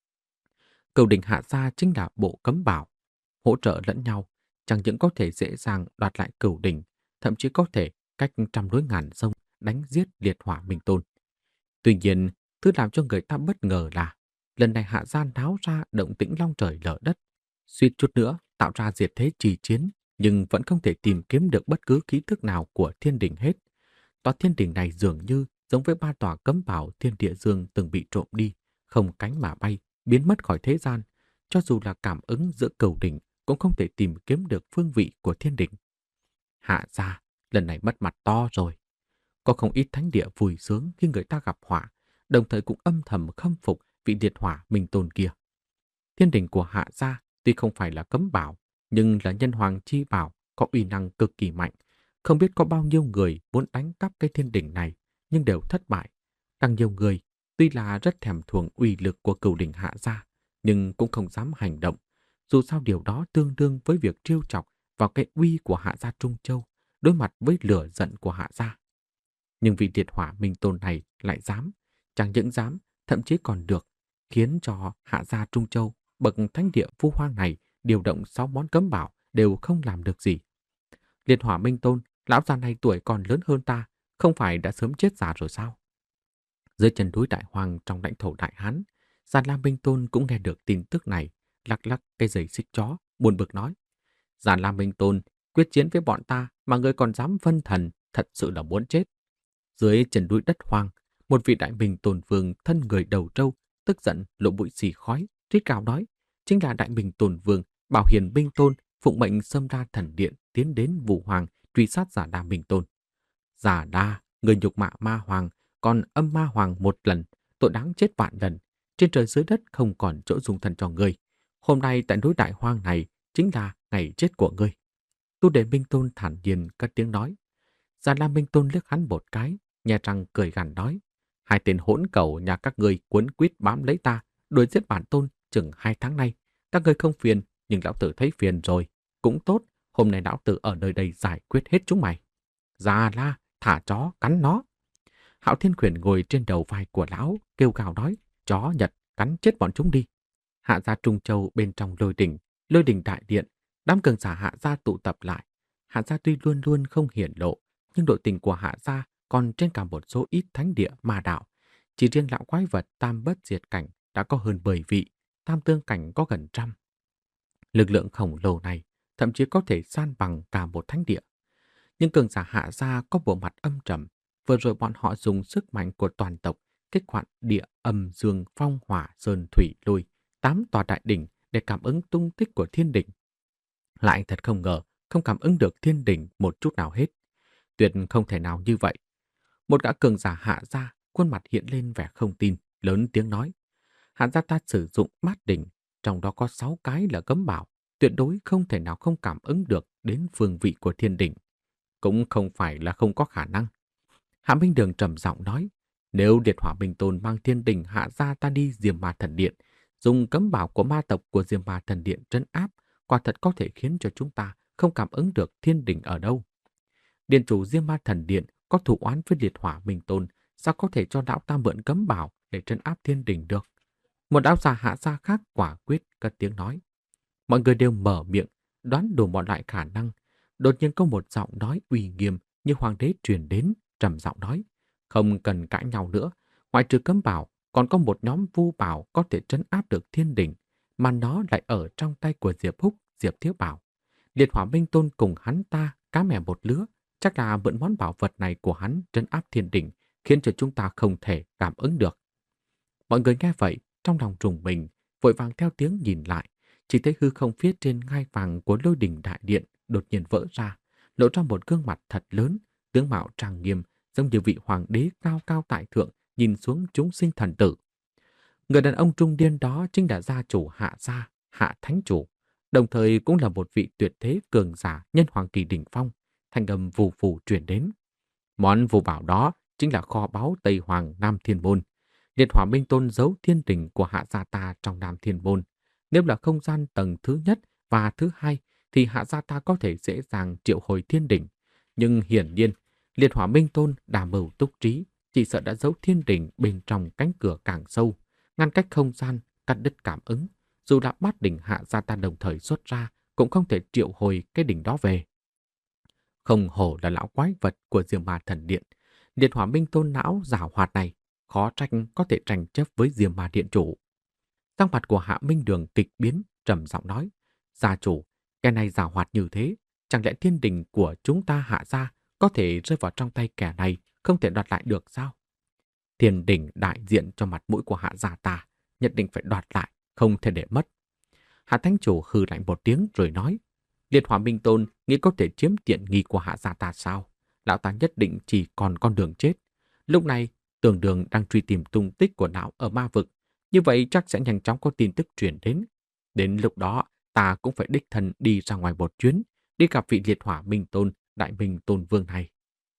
Cửu đỉnh Hạ Gia chính là bộ cấm bảo, hỗ trợ lẫn nhau, chẳng những có thể dễ dàng đoạt lại cửu đỉnh, thậm chí có thể cách trăm núi ngàn sông đánh giết liệt hỏa minh tôn. Tuy nhiên, thứ làm cho người ta bất ngờ là lần này Hạ Gia náo ra động tĩnh long trời lở đất, suýt chút nữa tạo ra diệt thế trì chiến, nhưng vẫn không thể tìm kiếm được bất cứ ký thức nào của thiên đình hết. Tòa thiên đình này dường như giống với ba tòa cấm bảo thiên địa dương từng bị trộm đi, không cánh mà bay, biến mất khỏi thế gian. Cho dù là cảm ứng giữa cửu đỉnh cũng không thể tìm kiếm được phương vị của thiên đình. Hạ Gia lần này mất mặt to rồi. Có không ít thánh địa vui sướng khi người ta gặp họa, đồng thời cũng âm thầm khâm phục vị liệt hỏa minh tôn kia. Thiên đình của Hạ Gia tuy không phải là cấm bảo, nhưng là nhân hoàng chi bảo, có uy năng cực kỳ mạnh. Không biết có bao nhiêu người muốn đánh cắp cái thiên đình này, nhưng đều thất bại. Càng nhiều người, tuy là rất thèm thuồng uy lực của cửu đỉnh Hạ Gia, nhưng cũng không dám hành động. Dù sao điều đó tương đương với việc trêu chọc vào cái uy của Hạ Gia Trung Châu, đối mặt với lửa giận của Hạ Gia. Nhưng vị liệt hỏa minh tôn này lại dám, chẳng những dám, thậm chí còn được, khiến cho Hạ Gia Trung Châu, bậc thánh địa vu hoang này điều động sáu món cấm bảo đều không làm được gì. Liệt hỏa minh tôn, lão già này tuổi còn lớn hơn ta, không phải đã sớm chết già rồi sao? Dưới chân núi Đại Hoang trong lãnh thổ Đại Hán, Già Lam Minh Tôn cũng nghe được tin tức này, lắc lắc cây giày xích chó, buồn bực nói: Già Lam Minh Tôn quyết chiến với bọn ta mà ngươi còn dám phân thần, thật sự là muốn chết. Dưới chân núi đất hoang, một vị đại minh tôn vương thân người đầu trâu, tức giận lộ bụi xì khói, rít gào nói: chính là đại minh tôn vương Bảo Hiền Minh Tôn phụng mệnh xâm ra thần điện tiến đến Vũ Hoàng truy sát Giả Đa Minh Tôn. Giả Đa, người nhục mạ ma hoàng, còn âm ma hoàng một lần, tội đáng chết vạn lần. Trên trời dưới đất không còn chỗ dung thân cho ngươi. Hôm nay tại núi Đại Hoang này chính là ngày chết của ngươi. Tu Đệ Minh Tôn thản nhiên cất tiếng nói. Già Lam Minh Tôn liếc hắn một cái, nhà răng cười gằn nói: hai tên hỗn cẩu nhà các ngươi cuốn quýt bám lấy ta, đuổi giết bản tôn chừng hai tháng nay. Các ngươi không phiền, nhưng lão tử thấy phiền rồi. Cũng tốt, hôm nay lão tử ở nơi đây giải quyết hết chúng mày. Già La, thả chó, cắn nó. Hạo Thiên Khuyển ngồi trên đầu vai của lão, kêu gào nói: chó Nhật, cắn chết bọn chúng đi. Hạ Gia Trung Châu bên trong lôi đỉnh, lôi đỉnh đại điện, đám cường giả Hạ Gia tụ tập lại. Hạ Gia tuy luôn luôn không hiển lộ, nhưng đội tình của Hạ Gia còn trên cả một số ít thánh địa ma đạo. Chỉ riêng lão quái vật tam bất diệt cảnh đã có hơn mười vị, tam tương cảnh có gần trăm. Lực lượng khổng lồ này thậm chí có thể san bằng cả một thánh địa. Nhưng cường giả Hạ Gia có bộ mặt âm trầm. Vừa rồi bọn họ dùng sức mạnh của toàn tộc kích hoạt địa âm dương phong hỏa sơn thủy lôi tám tòa đại đỉnh để cảm ứng tung tích của thiên đỉnh. Lại thật không ngờ không cảm ứng được thiên đỉnh một chút nào hết. Tuyệt không thể nào như vậy. Một gã cường giả Hạ Gia, khuôn mặt hiện lên vẻ không tin, lớn tiếng nói: Hạ Gia ta sử dụng bát đỉnh, trong đó có sáu cái là cấm bảo, tuyệt đối không thể nào không cảm ứng được đến phương vị của thiên đỉnh. Cũng không phải là không có khả năng. Hạ Minh Đường trầm giọng nói: nếu Liệt Hỏa Minh Tôn mang thiên đỉnh Hạ Gia ta đi Diêm Ma Thần Điện, dùng cấm bảo của ma tộc của Diêm Ma Thần Điện trấn áp, quả thật có thể khiến cho chúng ta không cảm ứng được thiên đỉnh ở đâu. Điện chủ Diêm Ma Thần Điện có thù oán với Liệt Hỏa Minh Tôn, sao có thể cho lão ta mượn cấm bảo để trấn áp thiên đỉnh được? Một đạo giả Hạ Gia khác quả quyết cất tiếng nói. Mọi người đều mở miệng, đoán đủ mọi loại khả năng. Đột nhiên có một giọng nói uy nghiêm như hoàng đế truyền đến, trầm giọng nói: không cần cãi nhau nữa, ngoại trừ cấm bảo, còn có một nhóm vu bảo có thể trấn áp được thiên đỉnh, mà nó lại ở trong tay của Diệp Húc, Diệp Thiếu Bảo. Liệt Hỏa Minh Tôn cùng hắn ta cá mè một lứa, chắc là mượn món bảo vật này của hắn trấn áp thiên đỉnh, khiến cho chúng ta không thể cảm ứng được. Mọi người nghe vậy, trong lòng rùng mình, vội vàng theo tiếng nhìn lại, chỉ thấy hư không phía trên ngai vàng của lôi đỉnh đại điện đột nhiên vỡ ra, lộ ra một gương mặt thật lớn, tướng mạo trang nghiêm, giống như vị hoàng đế cao cao tại thượng nhìn xuống chúng sinh thần tử. Người đàn ông trung niên đó chính là gia chủ Hạ Gia, Hạ Thánh Chủ. đồng thời cũng là một vị tuyệt thế cường giả nhân hoàng kỳ đỉnh phong, thanh âm vù vù truyền đến. Món phù bảo đó chính là kho báu Tây Hoàng Nam Thiên Môn. Liệt Hỏa Minh Tôn giấu thiên đỉnh của Hạ gia ta trong Nam Thiên Môn. Nếu là không gian tầng thứ nhất và thứ hai thì Hạ gia ta có thể dễ dàng triệu hồi thiên đỉnh. Nhưng hiển nhiên, Liệt Hỏa Minh Tôn đà mưu túc trí, chỉ sợ đã giấu thiên đỉnh bên trong cánh cửa càng sâu, ngăn cách không gian, cắt đứt cảm ứng. Dù đã bắt đỉnh Hạ gia ta đồng thời xuất ra, cũng không thể triệu hồi cái đỉnh đó về. Không hổ là lão quái vật của Diêm Ma Thần Điện. Liệt Hỏa Minh Tôn não giảo hoạt này, khó trách có thể tranh chấp với Diêm Ma Điện chủ. Sắc mặt của Hạ Minh Đường kịch biến, trầm giọng nói: "Gia chủ, cái này giảo hoạt như thế, chẳng lẽ thiên đình của chúng ta Hạ gia có thể rơi vào trong tay kẻ này, không thể đoạt lại được sao?" Thiên đình đại diện cho mặt mũi của Hạ gia ta, nhất định phải đoạt lại, không thể để mất. Hạ Thánh chủ hừ lạnh một tiếng rồi nói: "Liệt Hỏa Minh Tôn nghĩ có thể chiếm tiện nghi của Hạ gia ta sao? Lão ta nhất định chỉ còn con đường chết. Lúc này, Tường Đường đang truy tìm tung tích của lão ở ma vực, như vậy chắc sẽ nhanh chóng có tin tức truyền đến. Đến lúc đó, ta cũng phải đích thân đi ra ngoài một chuyến, đi gặp vị Liệt Hỏa Minh Tôn, Đại Minh Tôn Vương này."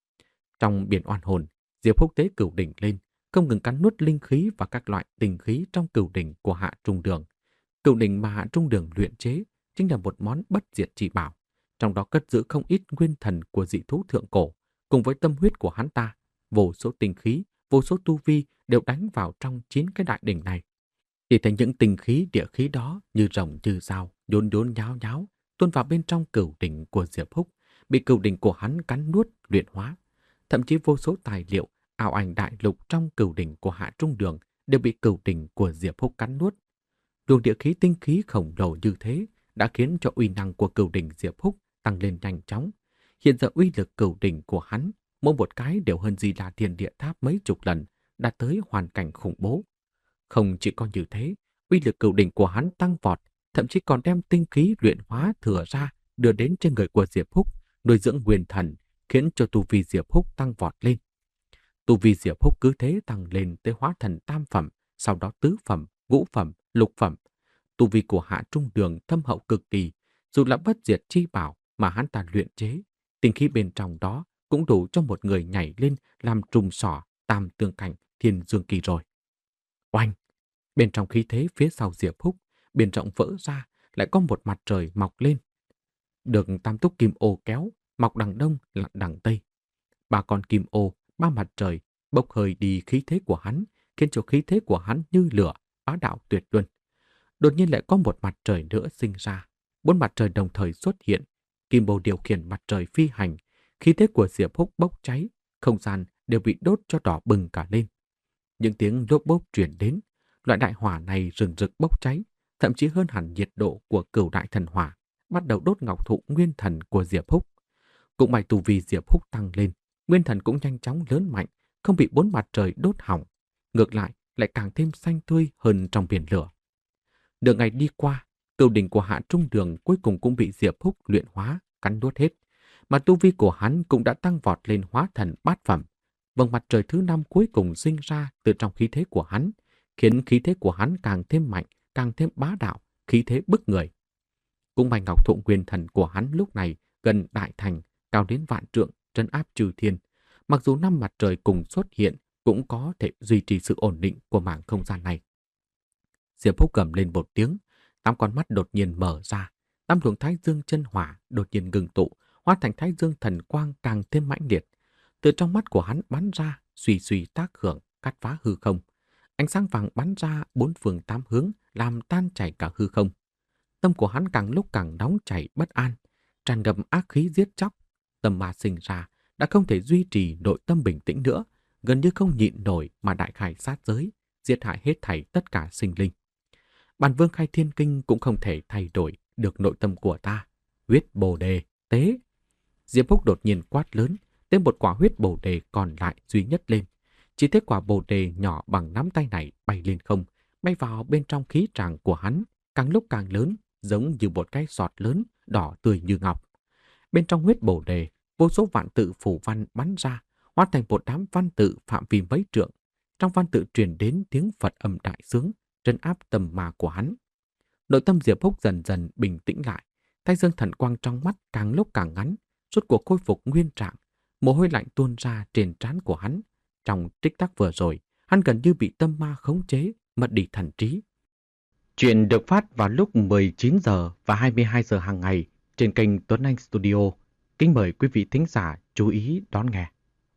Trong biển oan hồn, Diệp Húc tế cửu đỉnh lên, không ngừng cắn nuốt linh khí và các loại tinh khí trong cửu đỉnh của Hạ Trung Đường. Cửu đỉnh mà Hạ Trung Đường luyện chế chính là một món bất diệt chi bảo, trong đó cất giữ không ít nguyên thần của dị thú thượng cổ, cùng với tâm huyết của hắn ta, vô số tinh khí, vô số tu vi đều đánh vào trong chín cái đại đỉnh này. Chỉ thấy những tinh khí địa khí đó như rồng như dao, nhốn nhốn nháo nháo, tuôn vào bên trong cửu đỉnh của Diệp Húc, bị cửu đỉnh của hắn cắn nuốt, luyện hóa. Thậm chí vô số tài liệu, ảo ảnh đại lục trong cửu đỉnh của Hạ Trung Đường đều bị cửu đỉnh của Diệp Húc cắn nuốt. Luồng địa khí tinh khí khổng lồ như thế đã khiến cho uy năng của cửu đỉnh Diệp Húc tăng lên nhanh chóng. Hiện giờ uy lực cửu đỉnh của hắn, mỗi một cái đều hơn Di La Thiên Địa Tháp mấy chục lần, đã tới hoàn cảnh khủng bố. Không chỉ có như thế, uy lực cửu đỉnh của hắn tăng vọt, thậm chí còn đem tinh khí luyện hóa thừa ra đưa đến trên người của Diệp Húc, nuôi dưỡng nguyên thần, khiến cho tu vi Diệp Húc tăng vọt lên. Tu vi Diệp Húc cứ thế tăng lên tới hóa thần tam phẩm, sau đó tứ phẩm, ngũ phẩm, lục phẩm. Tu vi của Hạ Trung Đường thâm hậu cực kỳ, dù là bất diệt chi bảo mà hắn ta luyện chế, tinh khí bên trong đó cũng đủ cho một người nhảy lên làm trùm sỏ tam tương cảnh thiên dương kỳ rồi. Oanh! Bên trong khí thế phía sau Diệp Húc, biển rộng vỡ ra, lại có một mặt trời mọc lên. Được tam túc kim ô kéo, mọc đằng đông lặn đằng tây. Ba con kim ô, ba mặt trời, bốc hơi đi khí thế của hắn, khiến cho khí thế của hắn như lửa, bá đạo tuyệt luân. Đột nhiên lại có một mặt trời nữa sinh ra. Bốn mặt trời đồng thời xuất hiện. Kim Bồ điều khiển mặt trời phi hành. Khí thế của Diệp Húc bốc cháy. Không gian đều bị đốt cho đỏ bừng cả lên. Những tiếng lốp bốp truyền đến. Loại đại hỏa này rừng rực bốc cháy. Thậm chí hơn hẳn nhiệt độ của cửu đại thần hỏa. Bắt đầu đốt ngọc thụ nguyên thần của Diệp Húc. Cũng may tu vi Diệp Húc tăng lên. Nguyên thần cũng nhanh chóng lớn mạnh. Không bị bốn mặt trời đốt hỏng. Ngược lại lại càng thêm xanh tươi hơn trong biển lửa. Nửa ngày đi qua, cửu đỉnh của Hạ Trung Đường cuối cùng cũng bị Diệp Húc luyện hóa, cắn nuốt hết. Mà tu vi của hắn cũng đã tăng vọt lên hóa thần bát phẩm. Vầng mặt trời thứ năm cuối cùng sinh ra từ trong khí thế của hắn, khiến khí thế của hắn càng thêm mạnh, càng thêm bá đạo, khí thế bức người. Cũng may ngọc thụ nguyên thần của hắn lúc này gần đại thành, cao đến vạn trượng, trấn áp trừ thiên. Mặc dù năm mặt trời cùng xuất hiện, cũng có thể duy trì sự ổn định của mảng không gian này. Diệp Húc gầm lên một tiếng, tám con mắt đột nhiên mở ra, tám luồng thái dương chân hỏa đột nhiên ngừng tụ, hóa thành thái dương thần quang càng thêm mãnh liệt. Từ trong mắt của hắn bắn ra, suy suy tác hưởng, cắt phá hư không. Ánh sáng vàng bắn ra bốn phương tám hướng, làm tan chảy cả hư không. Tâm của hắn càng lúc càng nóng chảy bất an, tràn ngập ác khí giết chóc. Tâm ma sinh ra đã không thể duy trì nội tâm bình tĩnh nữa, gần như không nhịn nổi mà đại khai sát giới, giết hại hết thảy tất cả sinh linh. Bản Vương Khai Thiên Kinh cũng không thể thay đổi được nội tâm của ta. Huyết bồ đề, tế. Diệp Húc đột nhiên quát lớn, tế một quả huyết bồ đề còn lại duy nhất lên. Chỉ thấy quả bồ đề nhỏ bằng nắm tay này bay lên không, bay vào bên trong khí tràng của hắn, càng lúc càng lớn, giống như một cái sọt lớn, đỏ tươi như ngọc. Bên trong huyết bồ đề, vô số vạn tự phủ văn bắn ra, hóa thành một đám văn tự phạm vi mấy trượng. Trong văn tự truyền đến tiếng Phật âm đại sướng, trấn áp tâm ma của hắn. Nội tâm Diệp Húc dần dần bình tĩnh lại, thái dương thần quang trong mắt càng lúc càng ngắn, rốt cuộc khôi phục nguyên trạng, mồ hôi lạnh tuôn ra trên trán của hắn. Trong tích tắc vừa rồi, hắn gần như bị tâm ma khống chế, mất đi thần trí. Chuyện được phát vào lúc mười chín giờ và hai mươi hai giờ hàng ngày trên kênh Tuấn Anh Studio. Kính mời quý vị thính giả chú ý đón nghe.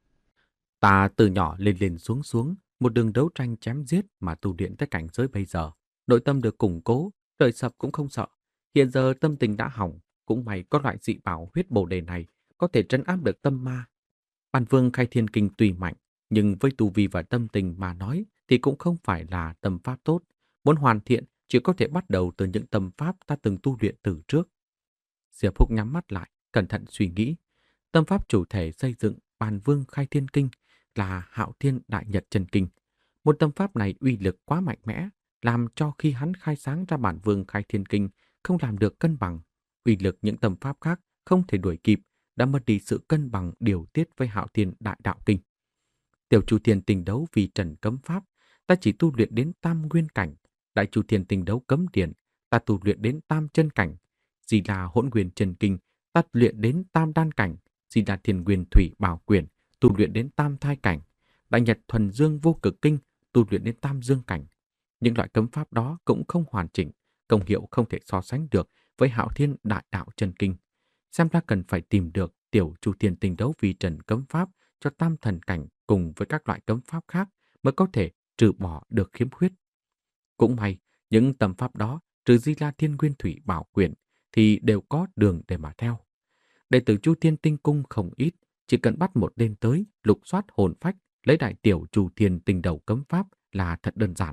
Ta từ nhỏ lên lên xuống xuống, một đường đấu tranh chém giết mà tu luyện tới cảnh giới bây giờ. Nội tâm được củng cố, trời sập cũng không sợ. Hiện giờ tâm tình đã hỏng, cũng may có loại dị bảo huyết bồ đề này có thể trấn áp được tâm ma. Bản Vương Khai Thiên Kinh tùy mạnh, nhưng với tu vi và tâm tình mà nói thì cũng không phải là tâm pháp tốt. Muốn hoàn thiện chỉ có thể bắt đầu từ những tâm pháp ta từng tu luyện từ trước. Diệp Húc nhắm mắt lại, cẩn thận suy nghĩ. Tâm pháp chủ thể xây dựng Bản Vương Khai Thiên Kinh là Hạo Thiên Đại Nhật Chân Kinh. Một tâm pháp này uy lực quá mạnh mẽ, làm cho khi hắn khai sáng ra Bản Vương Khai Thiên Kinh không làm được cân bằng. Uy lực những tâm pháp khác không thể đuổi kịp, đã mất đi sự cân bằng điều tiết với Hạo Thiên Đại Đạo Kinh. Tiểu Chu Thiên Tinh Đấu vì trần cấm pháp, ta chỉ tu luyện đến tam nguyên cảnh. Đại Chu Thiên Tinh Đấu cấm điện, ta tu luyện đến tam chân cảnh. Di Đà Hỗn Nguyên Chân Kinh, ta luyện đến tam đan cảnh. Di Đà Thiên Nguyên Thủy Bảo Quyển, tu luyện đến tam thai cảnh. Đại Nhật Thuần Dương Vô Cực Kinh, tu luyện đến tam dương cảnh. Những loại cấm pháp đó cũng không hoàn chỉnh, công hiệu không thể so sánh được với Hạo Thiên Đại Đạo Chân Kinh. Xem ra cần phải tìm được Tiểu Chu Thiên Tinh Đấu vi trần cấm pháp cho tam thần cảnh cùng với các loại cấm pháp khác mới có thể trừ bỏ được khiếm khuyết. Cũng may, những tâm pháp đó trừ Di La Thiên Nguyên Thủy Bảo Quyển thì đều có đường để mà theo. Đệ tử Chu Thiên Tinh Cung không ít, chỉ cần bắt một đêm tới, lục soát hồn phách, lấy đại Tiểu Chu Thiên Tinh Đầu cấm pháp là thật đơn giản.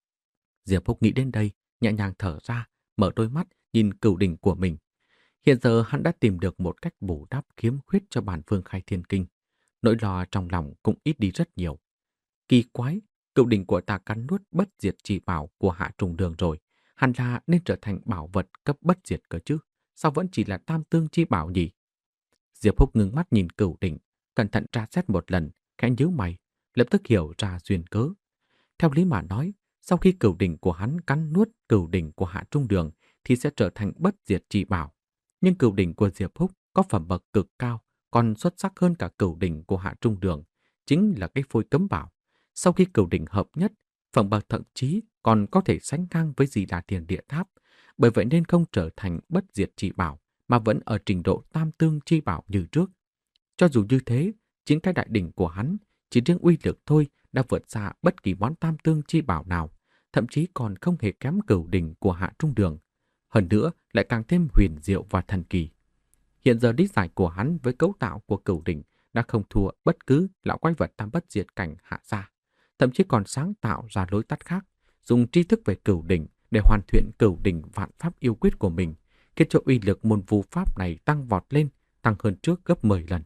Diệp Húc nghĩ đến đây, nhẹ nhàng thở ra, mở đôi mắt nhìn cửu đỉnh của mình. Hiện giờ hắn đã tìm được một cách bù đắp khiếm khuyết cho Bản Vương Khai Thiên Kinh. Nỗi lo trong lòng cũng ít đi rất nhiều. Kỳ quái, cửu đỉnh của ta cắn nuốt bất diệt chỉ bảo của Hạ Trùng Đường rồi. Hẳn là nên trở thành bảo vật cấp bất diệt cơ chứ. Sao vẫn chỉ là tam tương chi bảo nhỉ? Diệp Húc ngưng mắt nhìn cửu đỉnh, cẩn thận tra xét một lần, khẽ nhíu mày, lập tức hiểu ra duyên cớ. Theo lý mà nói, sau khi cửu đỉnh của hắn cắn nuốt cửu đỉnh của Hạ Trung Đường thì sẽ trở thành bất diệt chi bảo. Nhưng cửu đỉnh của Diệp Húc có phẩm bậc cực cao, còn xuất sắc hơn cả cửu đỉnh của Hạ Trung Đường, chính là cái phôi cấm bảo. Sau khi cửu đỉnh hợp nhất, phẩm bậc thậm chí còn có thể sánh ngang với Di Đà Thiên Địa Tháp, bởi vậy nên không trở thành bất diệt chi bảo, mà vẫn ở trình độ tam tương chi bảo như trước. Cho dù như thế, chính cái đại đỉnh của hắn, chỉ riêng uy lực thôi đã vượt xa bất kỳ món tam tương chi bảo nào, thậm chí còn không hề kém cửu đỉnh của Hạ Trung Đường. Hơn nữa lại càng thêm huyền diệu và thần kỳ. Hiện giờ lý giải của hắn với cấu tạo của cửu đỉnh đã không thua bất cứ lão quái vật tam bất diệt cảnh Hạ gia, thậm chí còn sáng tạo ra lối tắt khác, dùng tri thức về cửu đỉnh để hoàn thiện cửu đỉnh vạn pháp yêu quyết của mình, khiến cho uy lực môn vu pháp này tăng vọt lên, tăng hơn trước gấp mười lần.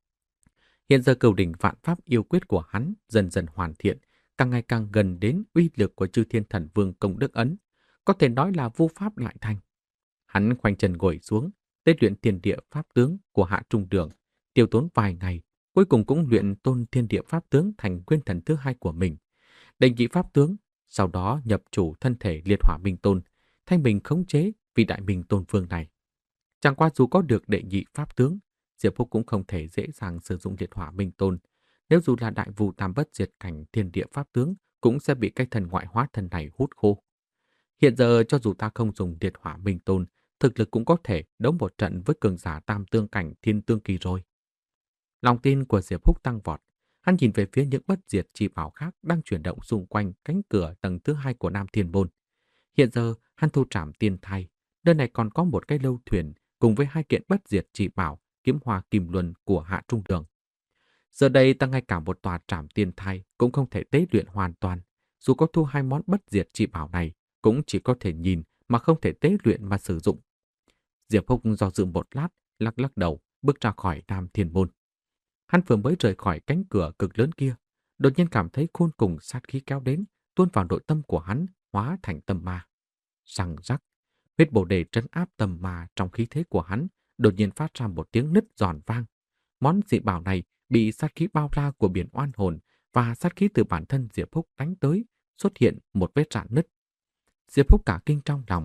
Hiện giờ cửu đỉnh vạn pháp yêu quyết của hắn dần dần hoàn thiện, càng ngày càng gần đến uy lực của Chư Thiên Thần Vương Công Đức Ấn, có thể nói là vu pháp lại thành. Hắn khoanh chân ngồi xuống, tế luyện thiên địa pháp tướng của Hạ Trung Đường, tiêu tốn vài ngày, cuối cùng cũng luyện tôn thiên địa pháp tướng thành nguyên thần thứ hai của mình. Định vị pháp tướng, sau đó nhập chủ thân thể liệt hỏa minh tôn, thanh bình khống chế vị đại minh tôn vương này. Chẳng qua dù có được đệ nhị pháp tướng, Diệp Húc cũng không thể dễ dàng sử dụng liệt hỏa minh tôn. Nếu dù là đại vu tam bất diệt cảnh thiên địa pháp tướng, cũng sẽ bị cái thần ngoại hóa thân này hút khô. Hiện giờ cho dù ta không dùng liệt hỏa minh tôn, thực lực cũng có thể đấu một trận với cường giả tam tương cảnh thiên tương kỳ rồi. Lòng tin của Diệp Húc tăng vọt. Hắn nhìn về phía những bất diệt chi bảo khác đang chuyển động xung quanh cánh cửa tầng thứ hai của Nam Thiên Môn. Hiện giờ, hắn thu trảm tiên thai. Nơi này còn có một cái lâu thuyền cùng với hai kiện bất diệt chi bảo kiếm hoa kim luân của Hạ Trung Đường. Giờ đây ta ngay cả một tòa trảm tiên thai cũng không thể tế luyện hoàn toàn. Dù có thu hai món bất diệt chi bảo này, cũng chỉ có thể nhìn mà không thể tế luyện mà sử dụng. Diệp Húc do dự một lát, lắc lắc đầu, bước ra khỏi Nam Thiên Môn. Hắn vừa mới rời khỏi cánh cửa cực lớn kia, đột nhiên cảm thấy khôn cùng sát khí kéo đến, tuôn vào nội tâm của hắn, hóa thành tâm ma. Răng rắc, huyết bồ đề trấn áp tâm ma trong khí thế của hắn, đột nhiên phát ra một tiếng nứt giòn vang. Món dị bảo này bị sát khí bao la của biển oan hồn và sát khí từ bản thân Diệp Húc đánh tới, xuất hiện một vết rạn nứt. Diệp Húc cả kinh trong lòng,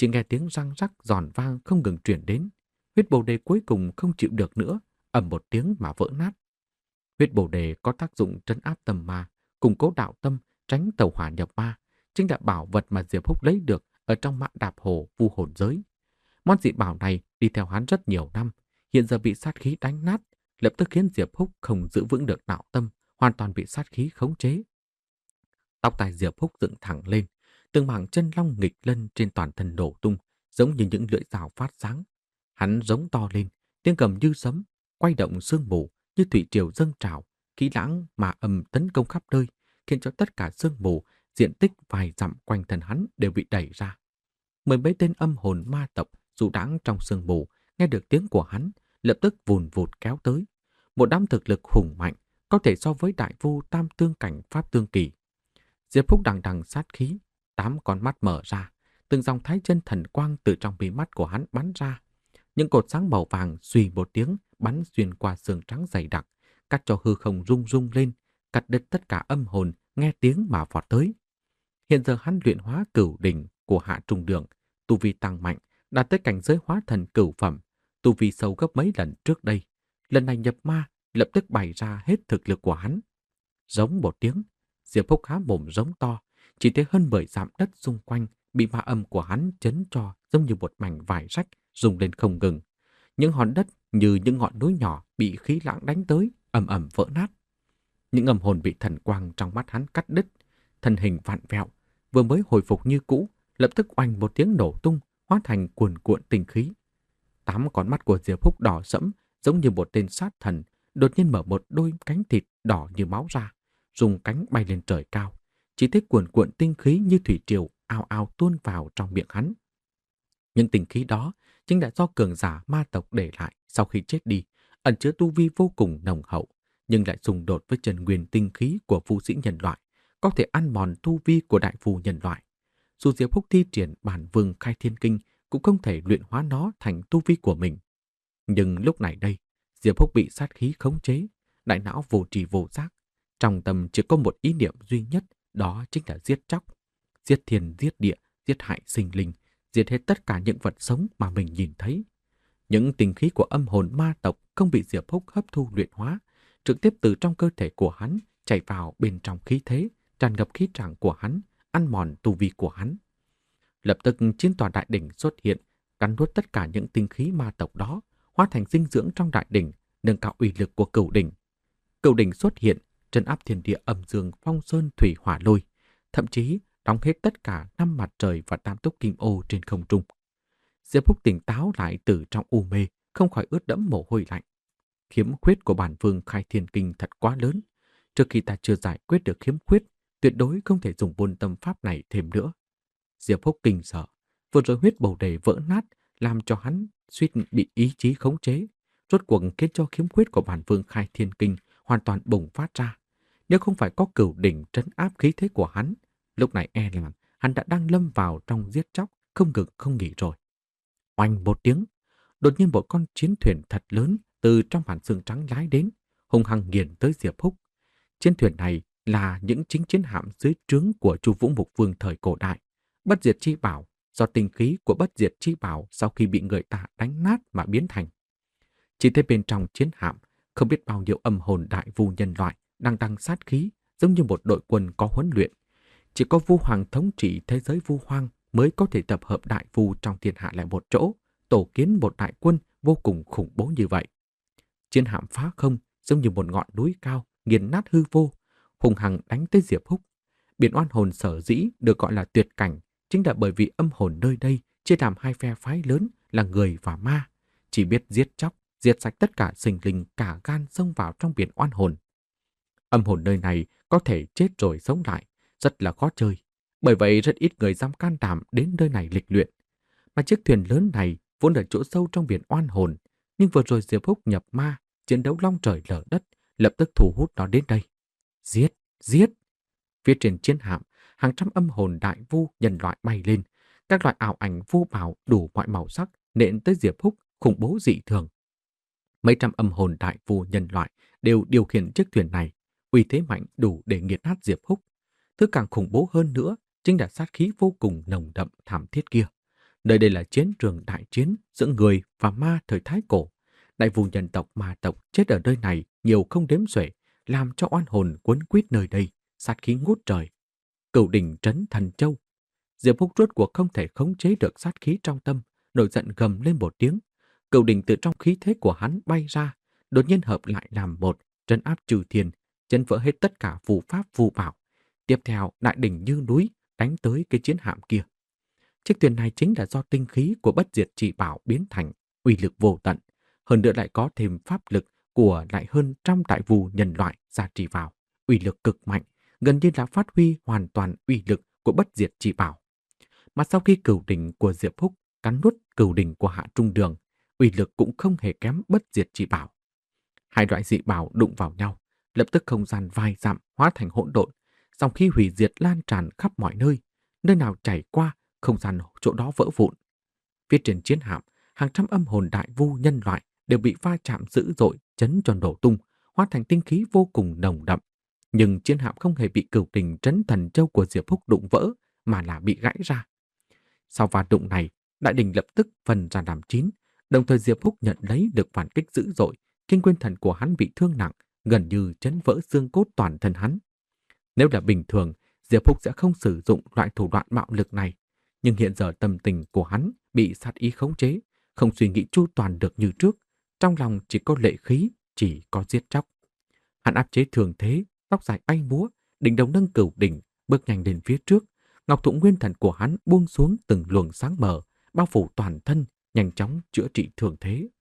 Chỉ nghe tiếng răng rắc giòn vang không ngừng truyền đến. Huyết bồ đề cuối cùng không chịu được nữa, ầm một tiếng mà vỡ nát. Huyết bồ đề có tác dụng trấn áp tâm ma, củng cố đạo tâm, tránh tẩu hỏa nhập ma, chính là bảo vật mà Diệp Húc lấy được ở trong mạn đạp hồ vu hồn giới. Món dị bảo này đi theo hắn rất nhiều năm, hiện giờ bị sát khí đánh nát, lập tức khiến Diệp Húc không giữ vững được đạo tâm, hoàn toàn bị sát khí khống chế. Tóc tai Diệp Húc dựng thẳng lên, từng mảng chân long nghịch lân trên toàn thân đổ tung, giống như những lưỡi dao phát sáng. Hắn giống to lên, tiếng gầm như sấm, quay động sương mù như thủy triều dâng trào, khí lãng mà ầm tấn công khắp nơi, khiến cho tất cả sương mù diện tích vài dặm quanh thân hắn đều bị đẩy ra. Mười mấy tên âm hồn ma tộc dù đãng trong sương mù, nghe được tiếng của hắn, lập tức vùn vụt kéo tới. Một đám thực lực hùng mạnh, có thể so với đại vu tam tương cảnh pháp tương kỳ. Diệp Phúc đằng đằng sát khí, tám con mắt mở ra, từng dòng thái chân thần quang từ trong bí mắt của hắn bắn ra. Những cột sáng màu vàng suy một tiếng bắn xuyên qua xương trắng dày đặc, cắt cho hư không rung rung lên, cắt đứt tất cả âm hồn nghe tiếng mà vọt tới. Hiện giờ hắn luyện hóa cửu đỉnh của Hạ Trung Đường, tu vi tăng mạnh, đạt tới cảnh giới hóa thần cửu phẩm, tu vi sâu gấp mấy lần trước đây. Lần này nhập ma, lập tức bày ra hết thực lực của hắn. Giống một tiếng, Diệp Phúc há mồm giống to, chỉ thấy hơn mười dặm đất xung quanh bị ma âm của hắn chấn cho giống như một mảnh vải rách rung lên không ngừng. Những hòn đất như những ngọn núi nhỏ bị khí lãng đánh tới, ầm ầm vỡ nát. Những âm hồn bị thần quang trong mắt hắn cắt đứt, thân hình vặn vẹo, vừa mới hồi phục như cũ, lập tức oanh một tiếng nổ tung, hóa thành cuồn cuộn tinh khí. Tám con mắt của Diệp Phúc đỏ sẫm, giống như một tên sát thần, đột nhiên mở một đôi cánh thịt đỏ như máu ra, dùng cánh bay lên trời cao. Chỉ thấy cuồn cuộn tinh khí như thủy triều ào ào tuôn vào trong miệng hắn. Những tinh khí đó chính là do cường giả ma tộc để lại sau khi chết đi, ẩn chứa tu vi vô cùng nồng hậu, nhưng lại xung đột với chân nguyên tinh khí của phu sĩ nhân loại, có thể ăn mòn tu vi của đại phù nhân loại. Dù Diệp Phúc thi triển bản vương khai thiên kinh cũng không thể luyện hóa nó thành tu vi của mình. Nhưng lúc này đây, Diệp Phúc bị sát khí khống chế, đại não vô tri vô giác. Trong tâm chỉ có một ý niệm duy nhất, đó chính là giết chóc. Giết thiên giết địa, giết hại sinh linh, diệt hết tất cả những vật sống mà mình nhìn thấy. Những tinh khí của âm hồn ma tộc không bị Diệp Phúc hấp thu luyện hóa, trực tiếp từ trong cơ thể của hắn chảy vào bên trong khí thế, tràn ngập khí trạng của hắn, ăn mòn tu vi của hắn. Lập tức chiến tòa đại đỉnh xuất hiện, cắn nuốt tất cả những tinh khí ma tộc đó, hóa thành dinh dưỡng trong đại đỉnh, nâng cao uy lực của cửu đỉnh. Cửu đỉnh xuất hiện, trấn áp thiên địa âm dương phong sơn thủy hỏa lôi, thậm chí đóng hết tất cả năm mặt trời và tam túc kim ô trên không trung. Diệp Phúc tỉnh táo lại từ trong u mê, không khỏi ướt đẫm mồ hôi lạnh. Khiếm khuyết của bản vương khai thiên kinh thật quá lớn. Trước khi ta chưa giải quyết được khiếm khuyết, tuyệt đối không thể dùng môn tâm pháp này thêm nữa. Diệp Phúc kinh sợ, vừa rồi huyết bồ đề vỡ nát, làm cho hắn suýt bị ý chí khống chế, rốt cuộc khiến cho khiếm khuyết của bản vương khai thiên kinh hoàn toàn bùng phát ra. Nếu không phải có cửu đỉnh trấn áp khí thế của hắn, lúc này e rằng hắn đã đang lâm vào trong giết chóc, không ngừng không nghỉ rồi. Oanh một tiếng, đột nhiên một con chiến thuyền thật lớn từ trong màn sương trắng lái đến, hung hăng nghiền tới Diệp Húc. Chiến thuyền này là những chính chiến hạm dưới trướng của Chu Vũ Mục Vương thời cổ đại, bất diệt chi bảo, do tinh khí của bất diệt chi bảo sau khi bị người ta đánh nát mà biến thành. Chỉ thấy bên trong chiến hạm, không biết bao nhiêu âm hồn đại vu nhân loại đang đằng sát khí, giống như một đội quân có huấn luyện. Chỉ có Vu Hoàng thống trị thế giới Vu Hoang mới có thể tập hợp đại vu trong thiên hạ lại một chỗ, tổ kiến một đại quân vô cùng khủng bố như vậy. Chiến hạm phá không giống như một ngọn núi cao, nghiền nát hư vô, hùng hằng đánh tới Diệp Húc. Biển oan hồn sở dĩ được gọi là tuyệt cảnh, chính là bởi vì âm hồn nơi đây chia làm hai phe phái lớn là người và ma, chỉ biết giết chóc, diệt sạch tất cả sinh linh, cả gan xông vào trong biển oan hồn. Âm hồn nơi này có thể chết rồi sống lại, rất là khó chơi. Bởi vậy rất ít người dám can đảm đến nơi này lịch luyện. Mà chiếc thuyền lớn này vốn ở chỗ sâu trong biển oan hồn, nhưng vừa rồi Diệp Húc nhập ma, chiến đấu long trời lở đất, lập tức thu hút nó đến đây. Giết, giết! Phía trên chiến hạm, hàng trăm âm hồn đại vu nhân loại bay lên, các loại ảo ảnh vu bào đủ mọi màu sắc nện tới Diệp Húc khủng bố dị thường. Mấy trăm âm hồn đại vu nhân loại đều điều khiển chiếc thuyền này, uy thế mạnh đủ để nghiền nát Diệp Húc. Thứ càng khủng bố hơn nữa chính là sát khí vô cùng nồng đậm thảm thiết kia. Nơi đây là chiến trường đại chiến giữa người và ma thời Thái Cổ. Đại vu nhân tộc ma tộc chết ở nơi này nhiều không đếm xuể, làm cho oan hồn cuốn quýt nơi đây, sát khí ngút trời. Cửu đỉnh trấn Thần Châu. Diệp Húc rốt cuộc không thể khống chế được sát khí trong tâm, nổi giận gầm lên một tiếng. Cửu đỉnh từ trong khí thế của hắn bay ra, đột nhiên hợp lại làm một, trấn áp trừ thiên, chấn vỡ hết tất cả phù pháp phù bảo. Tiếp theo, đại đỉnh như núi đánh tới cái chiến hạm kia. Chiếc thuyền này chính là do tinh khí của bất diệt chỉ bảo biến thành, uy lực vô tận, hơn nữa lại có thêm pháp lực của lại hơn trăm đại vu nhân loại gia trì vào, uy lực cực mạnh, gần như là phát huy hoàn toàn uy lực của bất diệt chỉ bảo. Mà sau khi cửu đỉnh của Diệp Húc cắn nuốt cửu đỉnh của Hạ Trung Đường, uy lực cũng không hề kém bất diệt chỉ bảo. Hai loại dị bảo đụng vào nhau, lập tức không gian vài dặm hóa thành hỗn độn, dòng khí hủy diệt lan tràn khắp mọi nơi, nơi nào chảy qua, không gian chỗ đó vỡ vụn. Phía trên chiến hạm, hàng trăm âm hồn đại vu nhân loại đều bị va chạm dữ dội, chấn cho nổ tung, hóa thành tinh khí vô cùng nồng đậm. Nhưng chiến hạm không hề bị cửu đỉnh trấn Thần Châu của Diệp Húc đụng vỡ, mà là bị gãy ra. Sau va đụng này, đại đỉnh lập tức phân ra làm chín, đồng thời Diệp Húc nhận lấy được phản kích dữ dội, kinh nguyên thần của hắn bị thương nặng, gần như chấn vỡ xương cốt toàn thân hắn. Nếu là bình thường, Diệp Húc sẽ không sử dụng loại thủ đoạn bạo lực này, nhưng hiện giờ tâm tình của hắn bị sát ý khống chế, không suy nghĩ chu toàn được như trước, trong lòng chỉ có lệ khí, chỉ có giết chóc. Hắn áp chế thường thế, tóc dài bay múa, đỉnh đầu nâng cửu đỉnh, bước nhanh lên phía trước. Ngọc thụ nguyên thần của hắn buông xuống từng luồng sáng mờ, bao phủ toàn thân, nhanh chóng chữa trị thường thế.